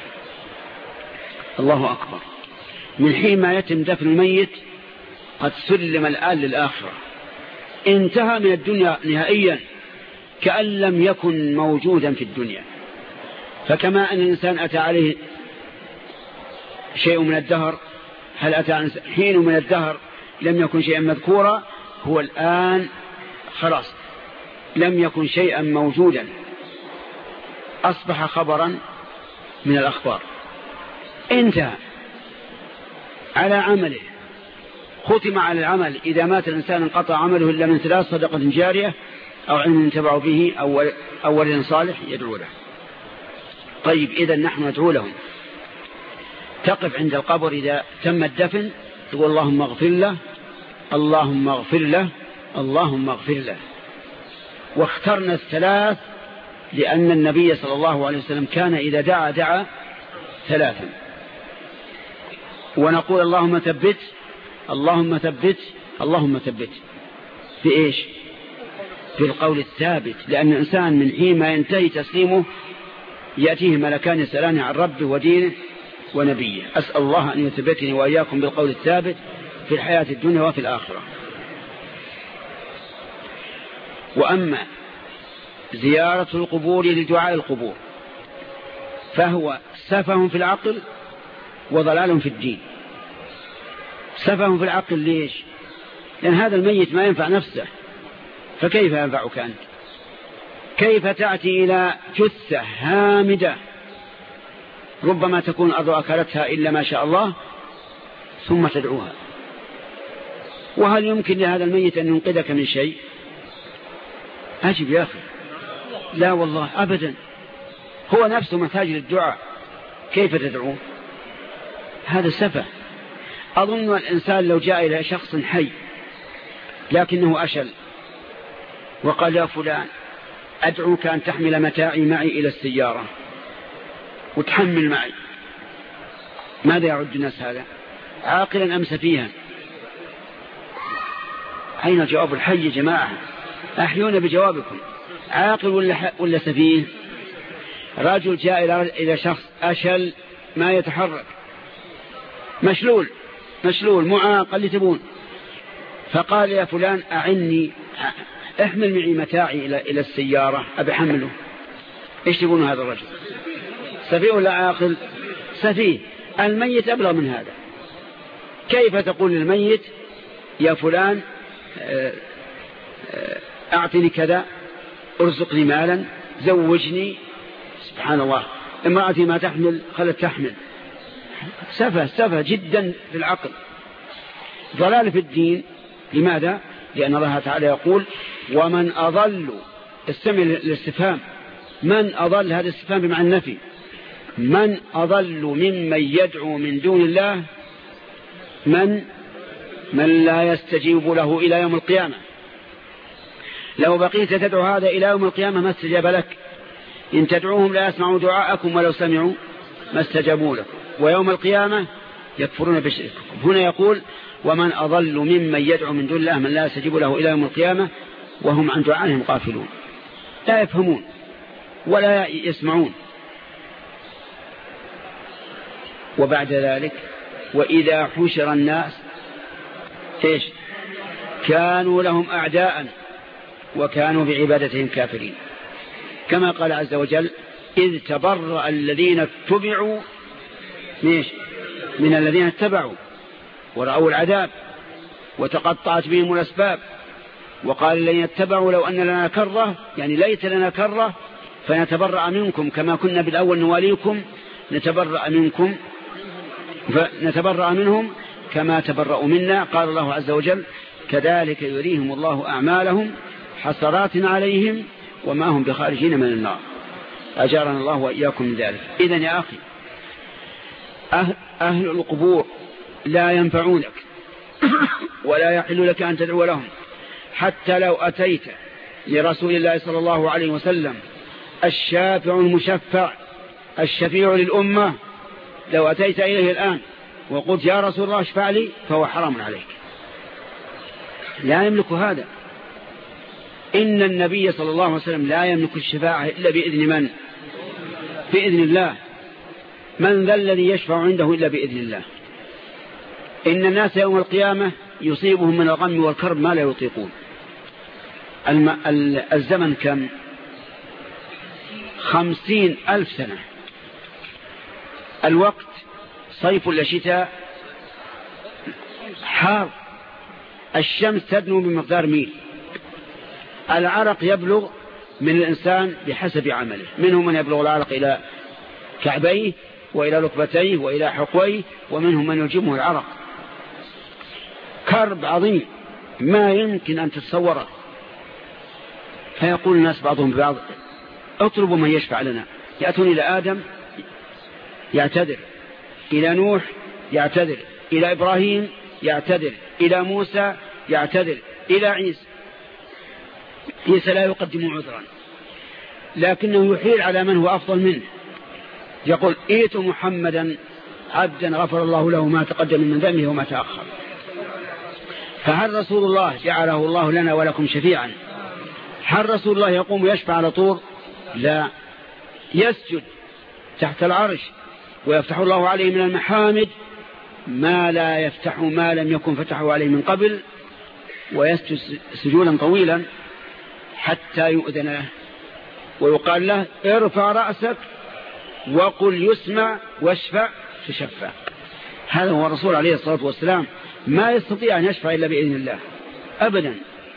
الله أكبر. من حين ما يتم دفن الميت قد سلم الآن للآخرة، انتهى من الدنيا نهائيا كأن لم يكن موجودا في الدنيا. فكما أن الإنسان أتى عليه شيء من الدهر، هل أتى حين من الدهر لم يكن شيئا مذكورا، هو الآن خلاص لم يكن شيئا موجودا، أصبح خبرا من الأخبار، انتهى على عمله، ختم على العمل. إذا مات الإنسان انقطع عمله إلا من ثلاث: صدقة جارية أو علم ينتفع به أو ولد صالح يدعو له. طيب إذا نحن ندعو لهم. تقف عند القبر إذا تم الدفن تقول اللهم اغفر له، اللهم اغفر له، اللهم اغفر له. واخترنا الثلاث لأن النبي صلى الله عليه وسلم كان إذا دعا دعا ثلاثا. ونقول اللهم ثبت، اللهم ثبت، اللهم ثبت في إيش؟ في القول الثابت. لأن الإنسان من حين ما ينتهي تسليمه يأتيه ملكان يسألان عن ربه ودينه ونبيه. أسأل الله أن يثبتني وإياكم بالقول الثابت في الحياة الدنيا وفي الآخرة. وأما زيارة القبور لدعاء القبور فهو سفه في العقل وضلال في الدين. سفه في العقل ليش؟ لأن هذا الميت ما ينفع نفسه، فكيف ينفعك أنت؟ كيف تأتي إلى جثة هامدة ربما تكون الأرض أكلتها إلا ما شاء الله ثم تدعوها؟ وهل يمكن لهذا الميت أن ينقذك من شيء؟ أجب يا أخي، لا والله أبدا، هو نفسه محتاج للدعاء، كيف تدعوه؟ هذا سفه. أظن الإنسان لو جاء إلى شخص حي لكنه أشل وقال يا فلان أدعوك أن تحمل متاعي معي إلى السيارة وتحمل معي، ماذا يعد الناس هذا؟ عاقلا أم سفيها؟ أين جواب الحي يا جماعة؟ أحيونا بجوابكم، عاقل ولا, ولا سفيه؟ رجل جاء إلى شخص أشل ما يتحرك، مشلول مشلول معاق اللي تبون، فقال يا فلان أعني احمل معي متاعي إلى إلى السيارة أبي حمله. إيش تقولون هذا الرجل؟ سفيه ولا عاقل؟ سفيه. الميت أبلغ من هذا. كيف تقول للميت يا فلان أعطني كذا، ارزقني مالا، زوجني؟ سبحان الله، امرأتي ما تحمل خلت تحمل. سفه سفه جدا في العقل، ضلال في الدين. لماذا؟ لأن الله تعالى يقول ومن أضل، استمع للاستفهام، من أضل، هذا الاستفهام بمعنى النفي، من أضل ممن يدعو من دون الله، من من لا يستجيب له إلى يوم القيامة. لو بقيت تدعو هذا إلى يوم القيامة ما استجاب لك. إن تدعوهم لا يسمعوا دعاءكم ولو سمعوا ما استجابوا لكم، ويوم القيامة يكفرون بشرككم. هنا يقول ومن أضل ممن يدعو من دون الله من لا يستجيب له إلى يوم القيامة وهم عن دعائهم غافلون، لا يفهمون ولا يسمعون. وبعد ذلك وإذا حشر الناس إيش كانوا لهم أعداء وكانوا بعبادتهم كافرين، كما قال عز وجل إذ تبرأ الذين اتبعوا من الذين اتبعوا ورأوا العذاب وتقطعت بهم الأسباب، وقال الذين اتبعوا لو أن لنا كرة، يعني ليت لنا كرة فنتبرأ منكم كما كنا بالأول نواليكم نتبرأ منكم فنتبرأ منهم كما تبرأوا منا. قال الله عز وجل كذلك يريهم الله أعمالهم حسرات عليهم وما هم بخارجين من النار، أجارنا الله وإياكم من ذلك. إذن يا أخي أهل, أهل القبور لا ينفعونك ولا يحل لك أن تدعو لهم، حتى لو أتيت لرسول الله صلى الله عليه وسلم الشافع المشفع الشفيع للأمة، لو أتيت إليه الآن وقلت يا رسول الله اشفع لي فهو حرام عليك، لا يملك هذا. إن النبي صلى الله عليه وسلم لا يملك الشفاعة إلا بإذن من؟ بإذن الله. من ذا الذي يشفع عنده إلا بإذن الله؟ إن الناس يوم القيامة يصيبهم من الغم والكرب ما لا يطيقون. الزمن كم؟ خمسين ألف سنة. الوقت صيف ولا شتاء؟ حار. الشمس تدنو بمقدار ميل. العرق يبلغ من الإنسان بحسب عمله، منهم من يبلغ العرق إلى كعبيه وإلى ركبتيه وإلى حقويه، ومنهم من يلجمه العرق. كرب عظيم ما يمكن أن تتصوره. فيقول الناس بعضهم ببعض اطلبوا من يشفع لنا. يأتون إلى آدم يعتذر، إلى نوح يعتذر، إلى إبراهيم يعتذر، إلى موسى يعتذر، إلى عيسى. عيسى لا يقدم عذرا لكنه يحيل على من هو أفضل منه، يقول ائت محمدا عبدا غفر الله له ما تقدم من ذنبه وما تأخر. فهل رسول الله جعله الله لنا ولكم شفيعا؟ هل رسول الله يقوم يشفع على طول؟ لا، يسجد تحت العرش ويفتح الله عليه من المحامد ما لا يفتح ما لم يكن فتحه عليه من قبل، ويسجد سجودا طويلا حتى يؤذن له ويقال له ارفع رأسك وقل يسمع واشفع تشفع. هذا هو الرسول عليه الصلاة والسلام، ما يستطيع أن يشفع إلا بإذن الله أبدا.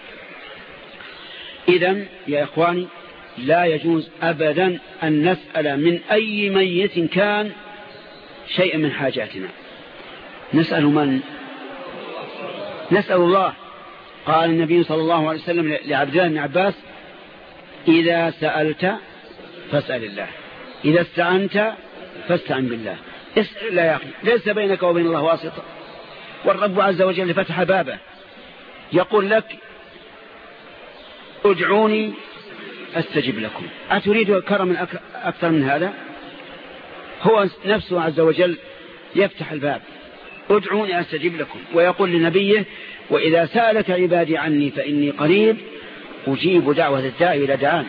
إذن يا إخواني لا يجوز أبدا أن نسأل من أي ميت كان شيء من حاجاتنا. نسأل من؟ نسأل الله. قال النبي صلى الله عليه وسلم لعبد الله بن عباس إذا سألت فاسأل الله، إذا استعنت فاستعن بالله. اسأل الله يا أخي، ليس بينك وبين الله واسطة. والرب عز وجل فتح بابه يقول لك ادعوني أستجب لكم. أتريد كرم أكثر من هذا؟ هو نفسه عز وجل يفتح الباب ادعوني أستجب لكم، ويقول لنبيه وإذا سألك عبادي عني فإني قريب أجيب دعوة الداعي إذا دعان.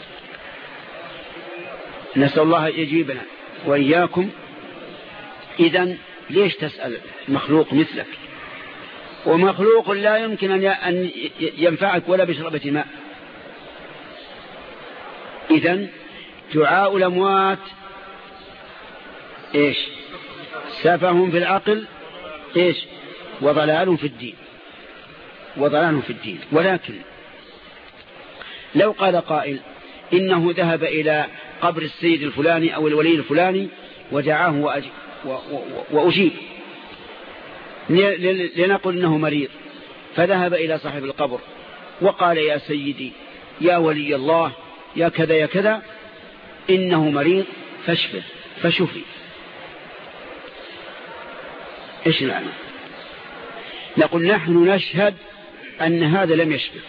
نسأل الله يجيبنا وإياكم. إذن ليش تسأل مخلوق مثلك ومخلوق لا يمكن أن ينفعك ولا بشربة ماء؟ إذن دعاء الأموات إيش؟ سفه في العقل إيش؟ وضلال في الدين، وضلال في الدين. ولكن لو قال قائل إنه ذهب إلى قبر السيد الفلاني أو الولي الفلاني ودعاه وأجيب، لنقل إنه مريض، فذهب إلى صاحب القبر وقال يا سيدي يا ولي الله يا كذا يا كذا إنه مريض فاشفه، فشفي. إيش معنى؟ نقول نحن نشهد أن هذا لم يشفك،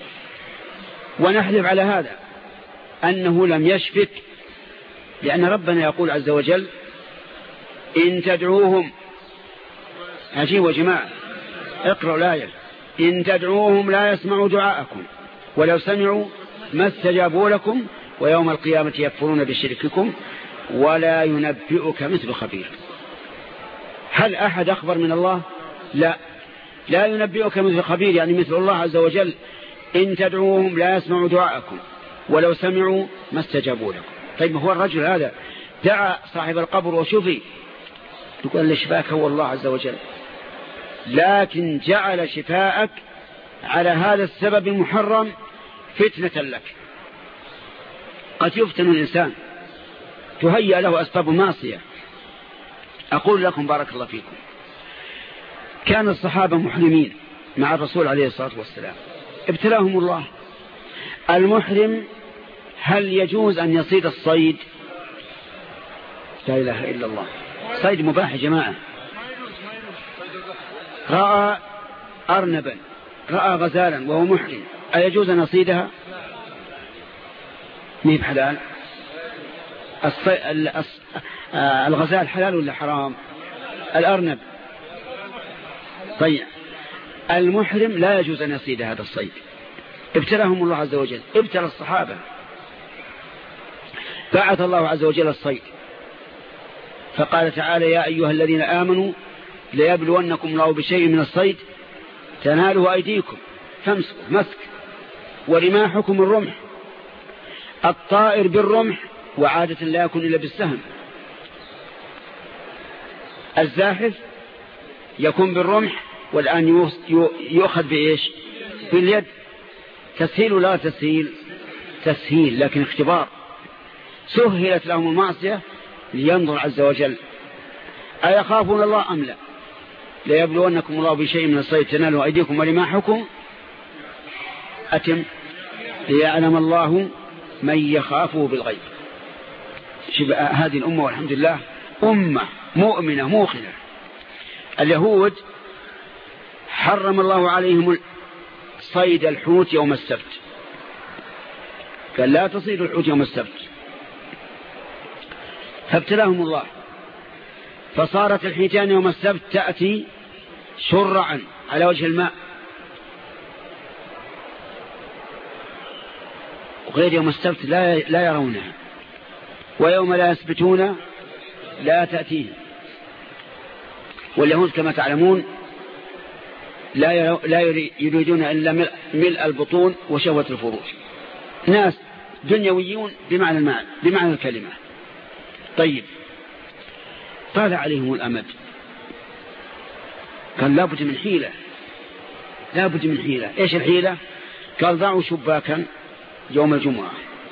ونحلف على هذا أنه لم يشفك، لأن ربنا يقول عز وجل إن تدعوهم، عجيب وجماعة اقرأوا الآية، إن تدعوهم لا يسمعوا دعاءكم ولو سمعوا ما استجابوا لكم ويوم القيامة يكفرون بشرككم ولا ينبئك مثل خبير. هل أحد أخبر من الله؟ لا لا ينبئك مثل خبير، يعني مثل الله عز وجل. إن تدعوهم لا يسمعوا دعاءكم ولو سمعوا ما استجابوا لكم. طيب هو الرجل هذا دعا صاحب القبر وشفي، يقول الشفاءك هو الله عز وجل، لكن جعل شفاءك على هذا السبب المحرم فتنة لك. قد يفتن الإنسان، تهيأ له أسباب معصية. أقول لكم بارك الله فيكم، كان الصحابة محرمين مع الرسول عليه الصلاة والسلام، ابتلاهم الله. المحرم هل يجوز أن يصيد الصيد؟ لا إله إلا الله، صيد مباح يا جماعة. رأى أرنبا، رأى غزالا وهو محرم، أيجوز أن يصيدها؟ ميب حلال؟ الغزال حلال ولا حرام؟ الأرنب. طيب المحرم لا يجوز أن يصيد هذا الصيد. ابتلاهم الله عز وجل، ابتلى الصحابة، بعث الله عز وجل الصيد، فقال تعالى يا أيها الذين آمنوا ليبلونكم الله بشيء من الصيد تناله أيديكم فامسكوا مسك ورماحكم الرمح. الطائر بالرمح وعادة لا يكون إلا بالسهم. الزاحف يكون بالرمح، والآن يؤخذ بإيش؟ باليد. تسهيل ولا تسهيل؟ تسهيل، لكن اختبار. سهلت لهم المعصية لينظر عز وجل أيخافون الله أم لا. ليبلونكم الله بشيء من الصيد تنالوا أيديكم ورماحكم أتم ليعلم الله من يخافه بالغيب. هذه الأمة والحمد لله أمة مؤمنة موقنة. اليهود حرم الله عليهم صيد الحوت يوم السبت، قال لا تصيدوا الحوت يوم السبت، فابتلاهم الله، فصارت الحيتان يوم السبت تأتي شرعا على وجه الماء، وغير يوم السبت لا لا يرونها، ويوم لا يسبتون لا تأتيهم. واليهود كما تعلمون لا لا يريدون إلا ملء البطون وشهوة الفروج، ناس دنيويون بمعنى المعنى بمعنى الكلمة. طيب طال عليهم الأمد، قال لابد من حيلة، لابد من حيلة. إيش الحيلة؟ قال ضعوا شباكا يوم الجمعة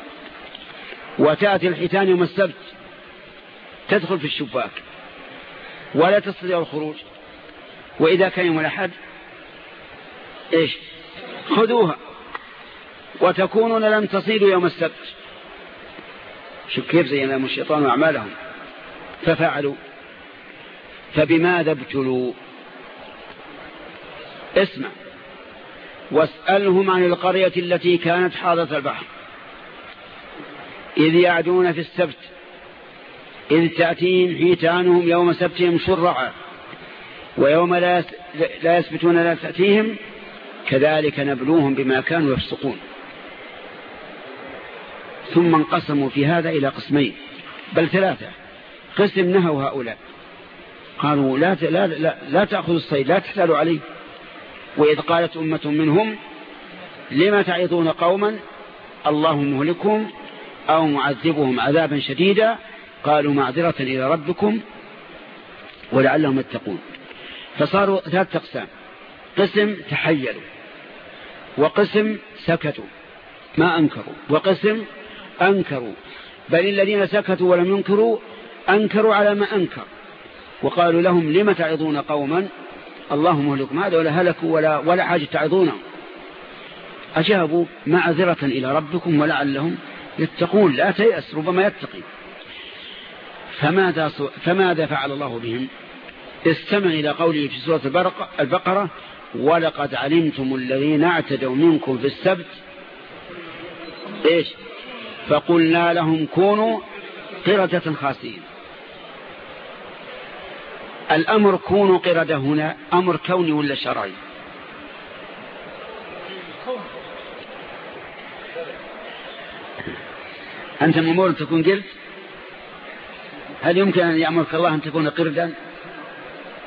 وتأتي الحيتان يوم السبت تدخل في الشباك ولا تستطيع الخروج، وإذا كان يوم الأحد إيش خذوها وتكونون لم تصيدوا يوم السبت. شوف كيف زين لهم الشيطان أعمالهم. ففعلوا. فبماذا ابتلوا؟ اسمع واسألهم عن القرية التي كانت حاضرة البحر إذ يعدون في السبت إذ تأتيهم حيتانهم يوم سبتهم شرعا ويوم لا يسبتون لا تأتيهم كذلك نبلوهم بما كانوا يفسقون. ثم انقسموا في هذا إلى قسمين بل ثلاثة. قسم نهوا هؤلاء قالوا لا, لا, لا, لا تأخذ الصيد لا تحتالوا عليه. وإذ قالت أمة منهم لما تعظون قوما الله مهلكهم أو معذبهم عذابا شديدا قالوا معذرة إلى ربكم ولعلهم يتقون. فصاروا ثلاثة أقسام. قسم تحيلوا وقسم سكتوا ما أنكروا وقسم أنكروا، بل الذين سكتوا ولم ينكروا أنكروا على ما أنكر وقالوا لهم لما تعظون قوما الله مهلكهم هذا ولا هلكوا ولا, ولا حاجة تعظونهم. أجابوا معذرة إلى ربكم ولعلهم يتقون. لا تيأس ربما يتقي. فماذا, فماذا فعل الله بهم؟ استمع إلى قوله في سورة البقرة ولقد علمتم الذين اعتدوا منكم في السبت إيش فقلنا لهم كونوا قردة خاسئين. الأمر كونوا قردة هنا أمر كوني ولا شرعي؟ أنت مأمور تكون قرد؟ هل يمكن أن يأمرك الله أن تكون قردا؟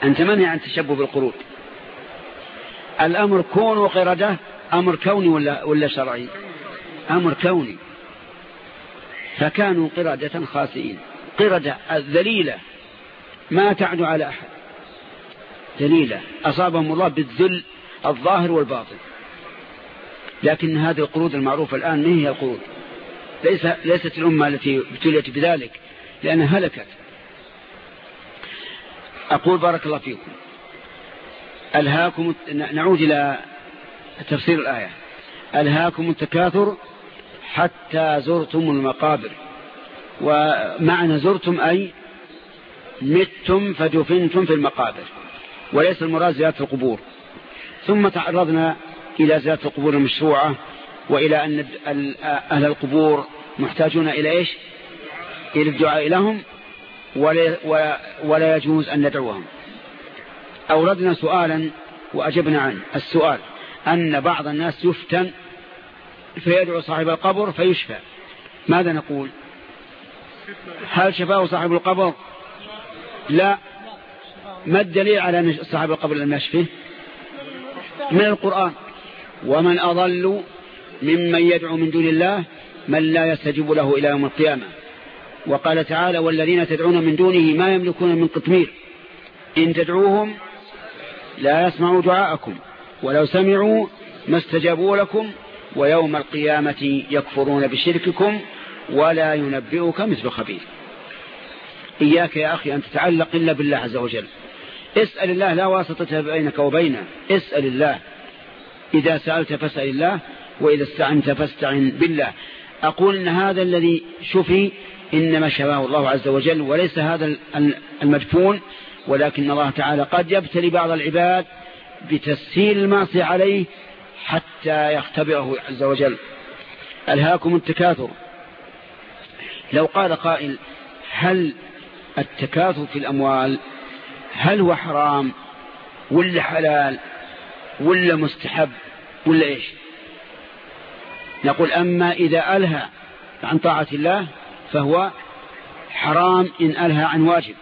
أنت منهي عن التشبه بالقرود. الأمر كونوا قردة أمر كوني ولا, ولا شرعي؟ أمر كوني. فكانوا قردة خاسئين، قردة ذليلة ما تعد على أحد، ذليلة أصابهم الله بالذل الظاهر والباطن. لكن هذه القرود المعروفة الآن ما هي القرود، ليس ليست الأمة التي ابتليت بذلك لأنها هلكت. أقول بارك الله فيكم، ألهاكم، نعود إلى تفسير الآية، ألهاكم التكاثر حتى زرتم المقابر. ومعنى زرتم أي متم فدفنتم في المقابر، وليس المراد زيارة القبور. ثم تعرضنا إلى زيارة القبور المشروعة، وإلى أن أهل القبور محتاجون إلى إيش؟ إلى الدعاء لهم، ولا, ولا يجوز أن ندعوهم. أوردنا سؤالا وأجبنا عنه. السؤال أن بعض الناس يفتن فيدعو صاحب القبر فيشفى، ماذا نقول؟ هل شفاه صاحب القبر؟ لا. ما الدليل على أن صاحب القبر لم يشفه؟ من القرآن: ومن أضل ممن يدعو من دون الله من لا يستجيب له إلى يوم القيامة. وقال تعالى: والذين تدعون من دونه ما يملكون من قطمير إن تدعوهم لا يسمعوا دعاءكم ولو سمعوا ما استجابوا لكم ويوم القيامة يكفرون بشرككم ولا ينبئك مثل خبير. إياك يا أخي أن تتعلق إلا بالله عز وجل. اسأل الله، لا واسطة بينك وبينه، اسأل الله. إذا سألت فاسأل الله، وإذا استعنت فاستعن بالله. أقول إن هذا الذي شفي إنما شفاه الله عز وجل، وليس هذا المدفون، ولكن الله تعالى قد يبتلي بعض العباد بتسهيل المعصية عليه حتى يختبره عز وجل. ألهاكم التكاثر. لو قال قائل: هل التكاثر في الأموال هل هو حرام ولا حلال ولا مستحب ولا إيش؟ نقول: أما إذا ألهى عن طاعة الله فهو حرام إن ألهى عن واجب،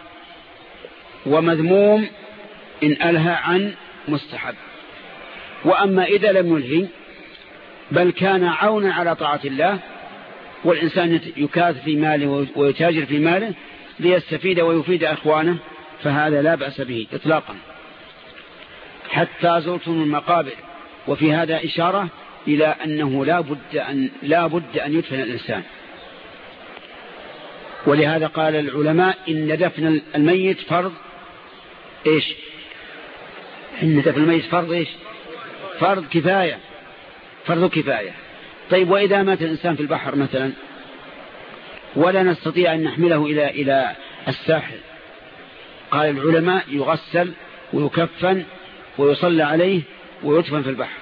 ومذموم إن ألهى عن مستحب. وأما إذا لم يلهي بل كان عونا على طاعة الله، والإنسان يكاثر في ماله ويتاجر في ماله ليستفيد ويفيد أخوانه، فهذا لا بأس به إطلاقا. حتى زرتم المقابر. وفي هذا إشارة إلى أنه لا بد أن, لا بد أن يدفن الإنسان. ولهذا قال العلماء: إن دفن الميت فرض إيش؟ إن دفن الميت فرض إيش؟ فرض كفاية، فرض كفاية. طيب، وإذا مات الإنسان في البحر مثلا ولا نستطيع أن نحمله إلى إلى الساحل، قال العلماء: يغسل ويكفن ويصلى عليه ويدفن في البحر،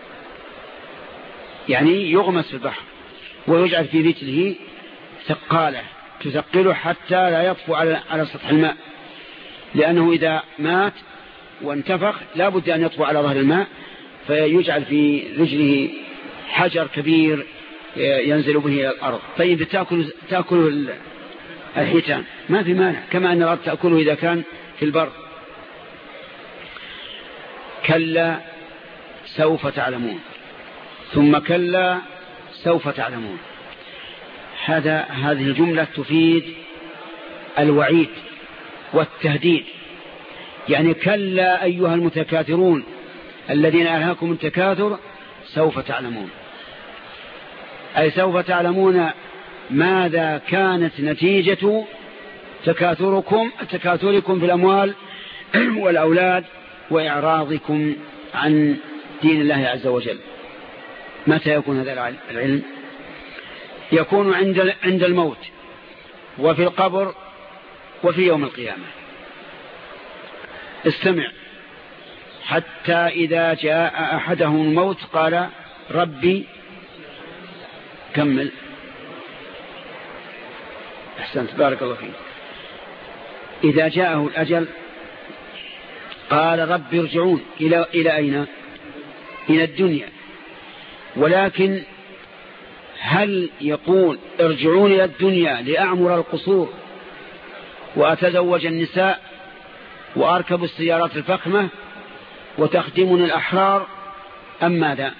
يعني يغمس في البحر ويجعل في رجله ثقالة تثقله حتى لا يطفو على على سطح الماء، لأنه إذا مات وانتفخ لا بد أن يطفو على ظهر الماء، فيجعل في رجله حجر كبير ينزل به إلى الأرض. طيب، تأكل تأكل الحيتان ما في مانع، كما أن الأرض تأكله إذا كان في البر. كلا سوف تعلمون، ثم كلا سوف تعلمون. هذا هذه الجملة تفيد الوعيد والتهديد، يعني كلا أيها المتكاثرون الذين ألهاكم التكاثر سوف تعلمون، أي سوف تعلمون ماذا كانت نتيجة تكاثركم تكاثركم في الأموال والأولاد وإعراضكم عن دين الله عز وجل. متى يكون هذا العلم؟ يكون عند عند الموت، وفي القبر، وفي يوم القيامة. استمع: حتى إذا جاء أحدهم الموت قال ربي، كمل، أحسنت بارك الله فيك. إذا جاءه الأجل قال ربي ارجعون. إلى إلى أين؟ إلى الدنيا. ولكن هل يقول ارجعون إلى الدنيا لأعمر القصور وأتزوج النساء وأركب السيارات الفخمة وتخدمني الأحرار أم ماذا؟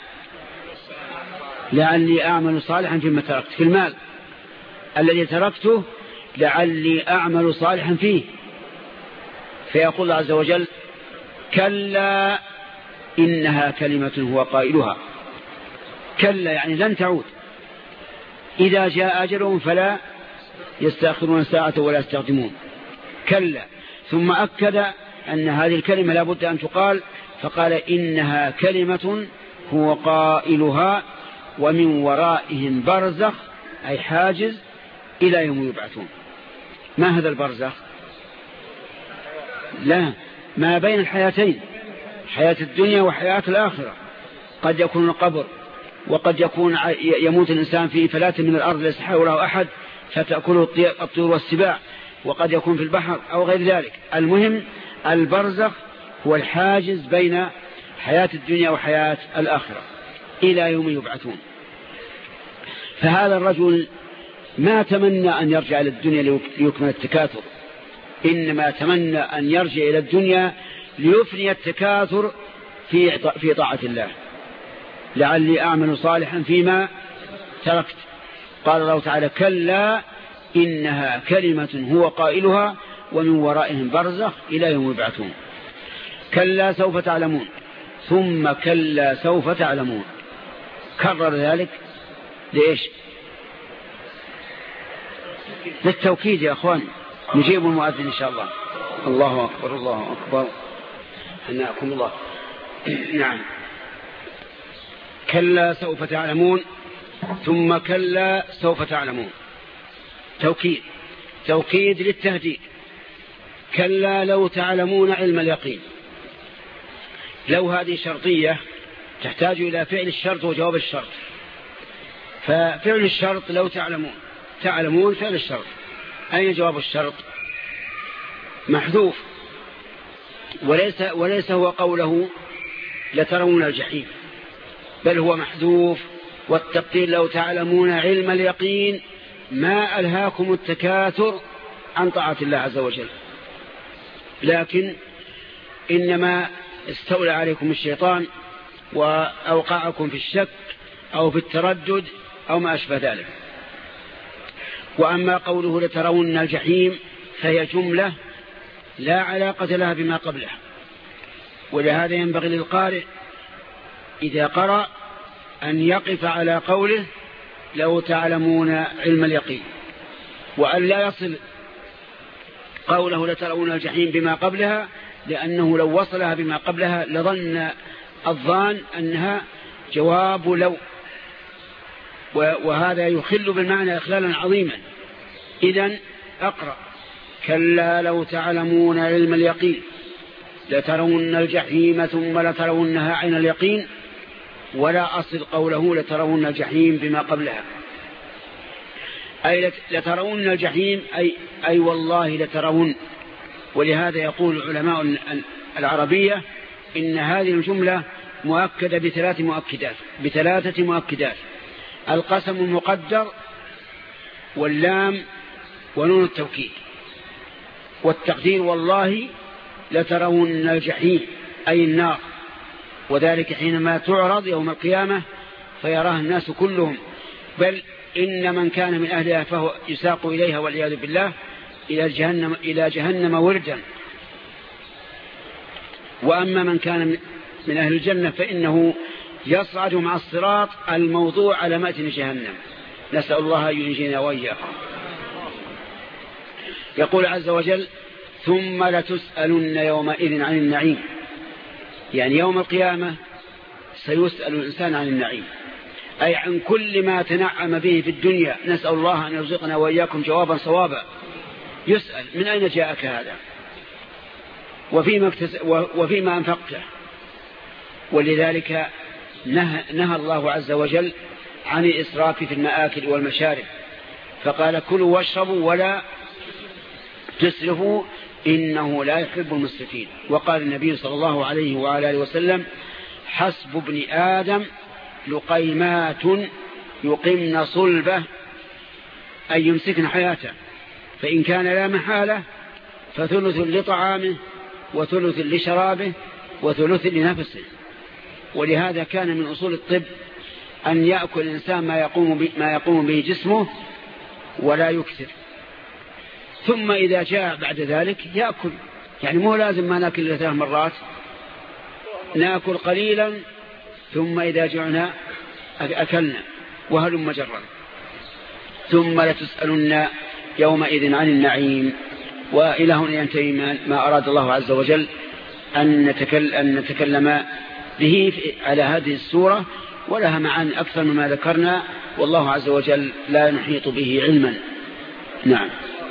لعلي أعمل صالحا فيما تركت، في المال الذي تركته لعلي أعمل صالحا فيه. فيقول الله عز وجل كلا إنها كلمة هو قائلها. كلا يعني لن تعود، إذا جاء أجلهم فلا يستأخرون ساعة ولا يستقدمون. كلا. ثم أكد أن هذه الكلمة لا بد أن تقال، فقال إنها كلمة هو قائلها ومن ورائهم برزخ أي حاجز إلى يوم يبعثون. ما هذا البرزخ؟ لا، ما بين الحياتين، حياة الدنيا وحياة الآخرة. قد يكون القبر، وقد يكون يموت الإنسان في فلاة من الأرض ليس حوله أحد فتأكله الطيور والسباع، وقد يكون في البحر أو غير ذلك. المهم البرزخ هو الحاجز بين حياة الدنيا وحياة الآخرة إلى يوم يبعثون. فهذا الرجل ما تمنى أن يرجع إلى الدنيا ليكمل التكاثر، إنما تمنى أن يرجع إلى الدنيا ليفني التكاثر في في طاعة الله. لعلي أعمل صالحا فيما تركت. قال الله تعالى كلا إنها كلمة هو قائلها ومن ورائهم برزخ إلى يوم يبعثون. كلا سوف تعلمون ثم كلا سوف تعلمون. كرر ذلك ليش؟ للتوكيد يا أخوان. نجيب المؤذن إن شاء الله. الله أكبر الله أكبر. حناكم الله. نعم. كلا سوف تعلمون ثم كلا سوف تعلمون. توكيد توكيد للتهديد. كلا لو تعلمون علم اليقين. لو هذه شرطية تحتاج إلى فعل الشرط وجواب الشرط. ففعل الشرط لو تعلمون، تعلمون فعل الشرط. أين جواب الشرط؟ محذوف. وليس, وليس هو قوله لترون الجحيم، بل هو محذوف. والتقدير لو تعلمون علم اليقين ما ألهاكم التكاثر عن طاعة الله عز وجل، لكن إنما استولى عليكم الشيطان وأوقعكم في الشك أو في التردد أو ما أشبه ذلك. وأما قوله لترون الجحيم فهي جملة لا علاقة لها بما قبلها. ولهذا ينبغي للقارئ إذا قرأ أن يقف على قوله لو تعلمون علم اليقين، وأن لا يصل قوله لترون الجحيم بما قبلها، لأنه لو وصلها بما قبلها لظن الظان أنها جواب لو، وهذا يخل بالمعنى إخلالا عظيما. إذن أقرأ كلا لو تعلمون علم اليقين لترون الجحيم ثم لترونها عين اليقين، ولا أصل قوله لترون الجحيم بما قبلها، أي لترون الجحيم أي, أي والله لترون. ولهذا يقول علماء العربية إن هذه الجملة مؤكدة بثلاث مؤكدات بثلاثة مؤكدات: القسم المقدر واللام ونون التوكيد. والتقدير والله لترون الجحيم أي النار، وذلك حينما تعرض يوم القيامة فيراها الناس كلهم، بل إن من كان من أهلها فهو يساق إليها والعياذ بالله إلى جهنم, إلى جهنم وردا. وأما من كان من أهل الجنة فإنه يصعد مع الصراط الموضوع على متن جهنم، نسأل الله أن ينجينا وإياكم. يقول عز وجل ثم لتسألن يومئذ عن النعيم، يعني يوم القيامة سيسأل الإنسان عن النعيم، أي عن كل ما تنعم به في الدنيا. نسأل الله أن يرزقنا وإياكم جوابا صوابا. يسأل من أين جاءك هذا وفيما, اكتس... وفيما أنفقته. ولذلك نهى... نهى الله عز وجل عن الإسراف في المآكل والمشارب، فقال كلوا واشربوا ولا تسرفوا إنه لا يحب المسرفين. وقال النبي صلى الله عليه وعلى آله وسلم حسب ابن آدم لقيمات يقمن صلبه، أي يمسكن حياته، فإن كان لا محالة فثلث لطعامه وثلث لشرابه وثلث لنفسه. ولهذا كان من أصول الطب أن يأكل الإنسان ما يقوم, ما يقوم به جسمه ولا يكثر، ثم إذا جاء بعد ذلك يأكل. يعني مو لازم ما نأكل ثلاث مرات، نأكل قليلا ثم إذا جعنا أكلنا وهلم جرا. ثم لتسألن يومئذ عن النعيم. وإلى هنا ينتهي ما أراد الله عز وجل أن نتكلم, أن نتكلم به على هذه السورة، ولها معاني أكثر مما ذكرنا، والله عز وجل لا نحيط به علما. نعم،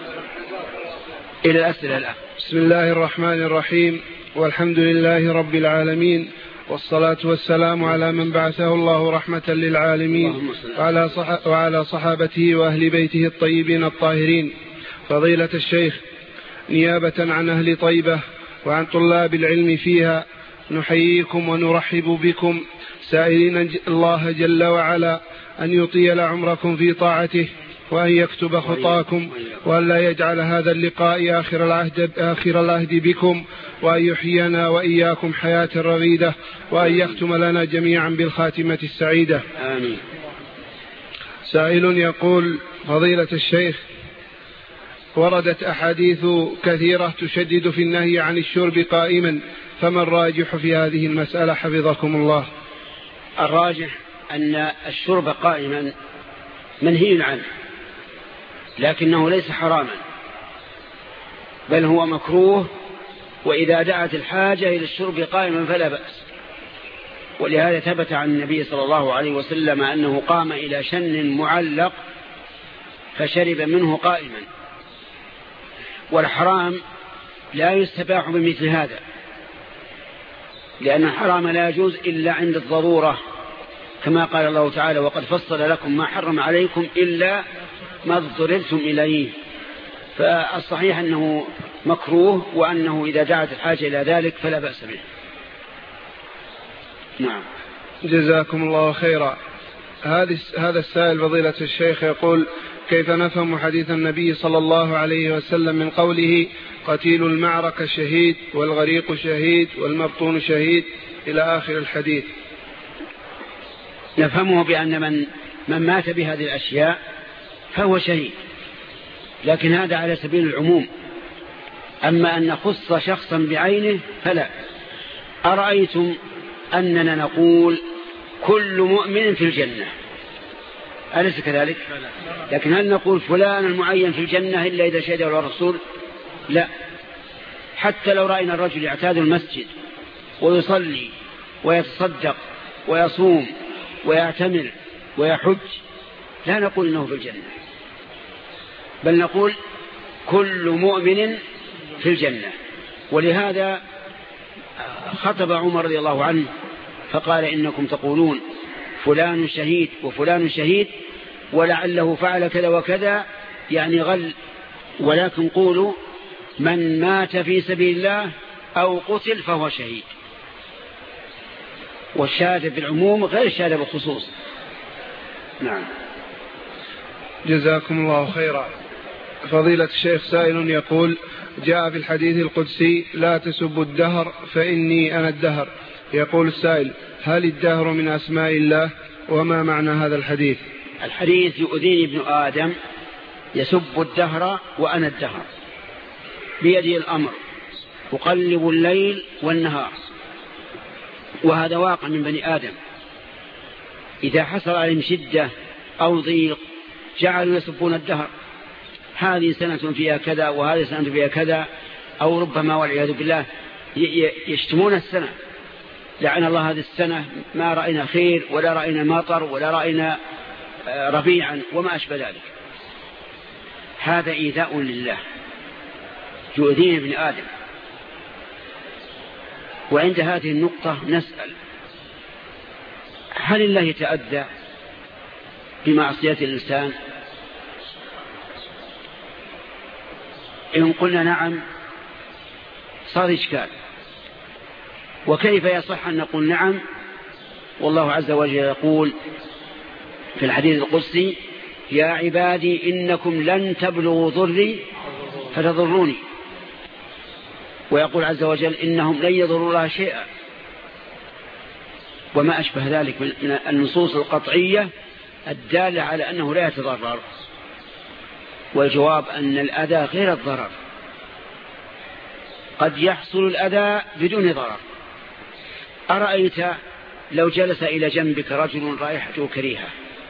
إلى الأسئلة الآن. بسم الله الرحمن الرحيم، والحمد لله رب العالمين، والصلاة والسلام على من بعثه الله رحمة للعالمين وعلى, صح... وعلى صحابته وأهل بيته الطيبين الطاهرين. فضيلة الشيخ، نيابة عن أهل طيبة وعن طلاب العلم فيها نحييكم ونرحب بكم، سائلين الله جل وعلا أن يطيل عمركم في طاعته، وأن يكتب خطاكم، وأن لا يجعل هذا اللقاء آخر العهد, آخر العهد بكم، وأن يحيينا وإياكم حياة رغيدة، وأن يختم لنا جميعا بالخاتمة السعيدة. آمين. سائل يقول: فضيلة الشيخ، وردت أحاديث كثيرة تشدد في النهي عن الشرب قائما، فما الراجح في هذه المسألة حفظكم الله؟ الراجح أن الشرب قائما منهي عنه، لكنه ليس حراما، بل هو مكروه، وإذا دعت الحاجة إلى الشرب قائما فلا بأس. ولهذا ثبت عن النبي صلى الله عليه وسلم أنه قام إلى شن معلق فشرب منه قائما. والحرام لا يستباح بمثل هذا، لأن الحرام لا يجوز إلا عند الضرورة، كما قال الله تعالى: وقد فصل لكم ما حرم عليكم إلا ما اضطررتم إليه. فالصحيح أنه مكروه، وأنه إذا دعت الحاجة إلى ذلك فلا بأس به. نعم. جزاكم الله خيرا. هذا السائل فضيلة الشيخ يقول: كيف نفهم حديث النبي صلى الله عليه وسلم من قوله: قتيل المعركة شهيد، والغريق شهيد، والمبطون شهيد، إلى آخر الحديث؟ نفهمه بأن من, من مات بهذه الأشياء فهو شهيد، لكن هذا على سبيل العموم. أما أن نخص شخصا بعينه فلا. أرأيتم أننا نقول كل مؤمن في الجنة، أليس كذلك؟ لكن هل نقول فلان المعين في الجنة إلا إذا شهد له الرسول؟ لا. حتى لو رأينا الرجل يعتاد المسجد ويصلي ويتصدق ويصوم ويعتمر ويحج، لا نقول إنه في الجنة، بل نقول كل مؤمن في الجنة. ولهذا خطب عمر رضي الله عنه فقال: إنكم تقولون فلان شهيد وفلان شهيد، ولعله فعل كذا وكذا، يعني غل، ولكن قولوا من مات في سبيل الله أو قتل فهو شهيد. والشهادة بالعموم غير الشهادة بالخصوص. نعم. جزاكم الله خيرا. فضيلة الشيخ، سائل يقول: جاء في الحديث القدسي: لا تسبوا الدهر فإني أنا الدهر. يقول السائل: هل الدهر من أسماء الله؟ وما معنى هذا الحديث؟ الحديث: يؤذيني ابن آدم يسب الدهر وأنا الدهر، بيدي الأمر، أقلب الليل والنهار. وهذا واقع من بني آدم، إذا حصل عليهم شدة أو ضيق جعلوا يسبون الدهر، هذه سنة فيها كذا وهذه سنة فيها كذا، أو ربما والعياذ بالله يشتمون السنة: لعن الله هذه السنة، ما رأينا خير ولا رأينا مطر ولا رأينا ربيعا وما أشبه ذلك. هذا إيذاء لله، يؤذين ابن آدم. وعند هذه النقطة نسأل: هل الله يتأذى بمعصية الإنسان؟ إن قلنا نعم صار إشكال. وكيف يصح أن نقول نعم والله عز وجل يقول في الحديث القدسي: يا عبادي إنكم لن تبلغوا ضري فتضروني. ويقول عز وجل إنهم لن يضروا الله شيئا، وما أشبه ذلك من النصوص القطعية الدالة على أنه لا يتضرر. والجواب أن الأذى غير الضرر، قد يحصل الأذى بدون ضرر. أرأيت لو جلس إلى جنبك رجل رائحته كريهة،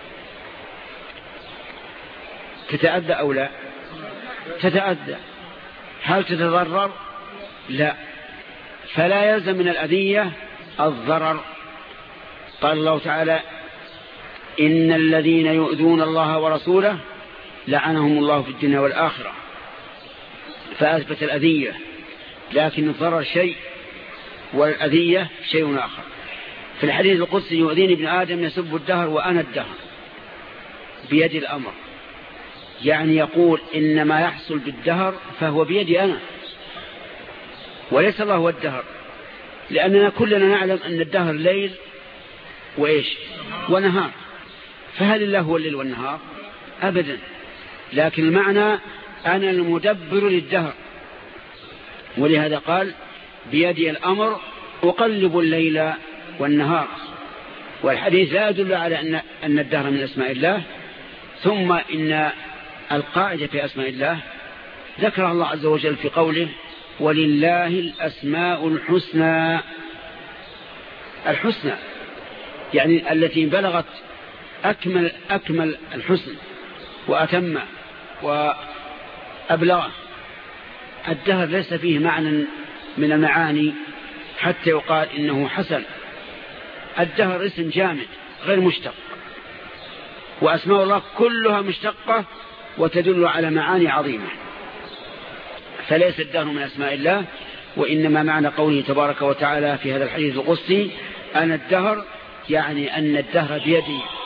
تتأذى أو لا؟ تتأذى. هل تتضرر؟ لا. فلا يلزم من الأذية الضرر. قال الله تعالى إن الذين يؤذون الله ورسوله لعنهم الله في الدنيا والآخرة، فأثبت الأذية، لكن الضرر شيء والأذية شيء آخر. في الحديث القدسي يؤذيني ابن آدم يسب الدهر وأنا الدهر بيد الأمر، يعني يقول إن ما يحصل بالدهر فهو بيدي أنا وليس الله هو الدهر، لأننا كلنا نعلم أن الدهر ليل وإيش ونهار، فهل الله هو الليل والنهار؟ أبدا. لكن المعنى أنا المدبر للدهر، ولهذا قال بيدي الأمر أقلب الليل والنهار. والحديث لا يدل على أن أن الدهر من أسماء الله. ثم إن القاعدة في أسماء الله ذكر الله عز وجل في قوله ولله الأسماء الحسنى. الحسنى يعني التي بلغت أكمل, أكمل الحسن وأتم وأبلغ. الدهر ليس فيه معنى من المعاني حتى يقال إنه حسن. الدهر اسم جامد غير مشتق، وأسماء الله كلها مشتقة وتدل على معاني عظيمة. فليس الدهر من أسماء الله، وإنما معنى قوله تبارك وتعالى في هذا الحديث القدسي أنا الدهر، يعني أن الدهر بيدي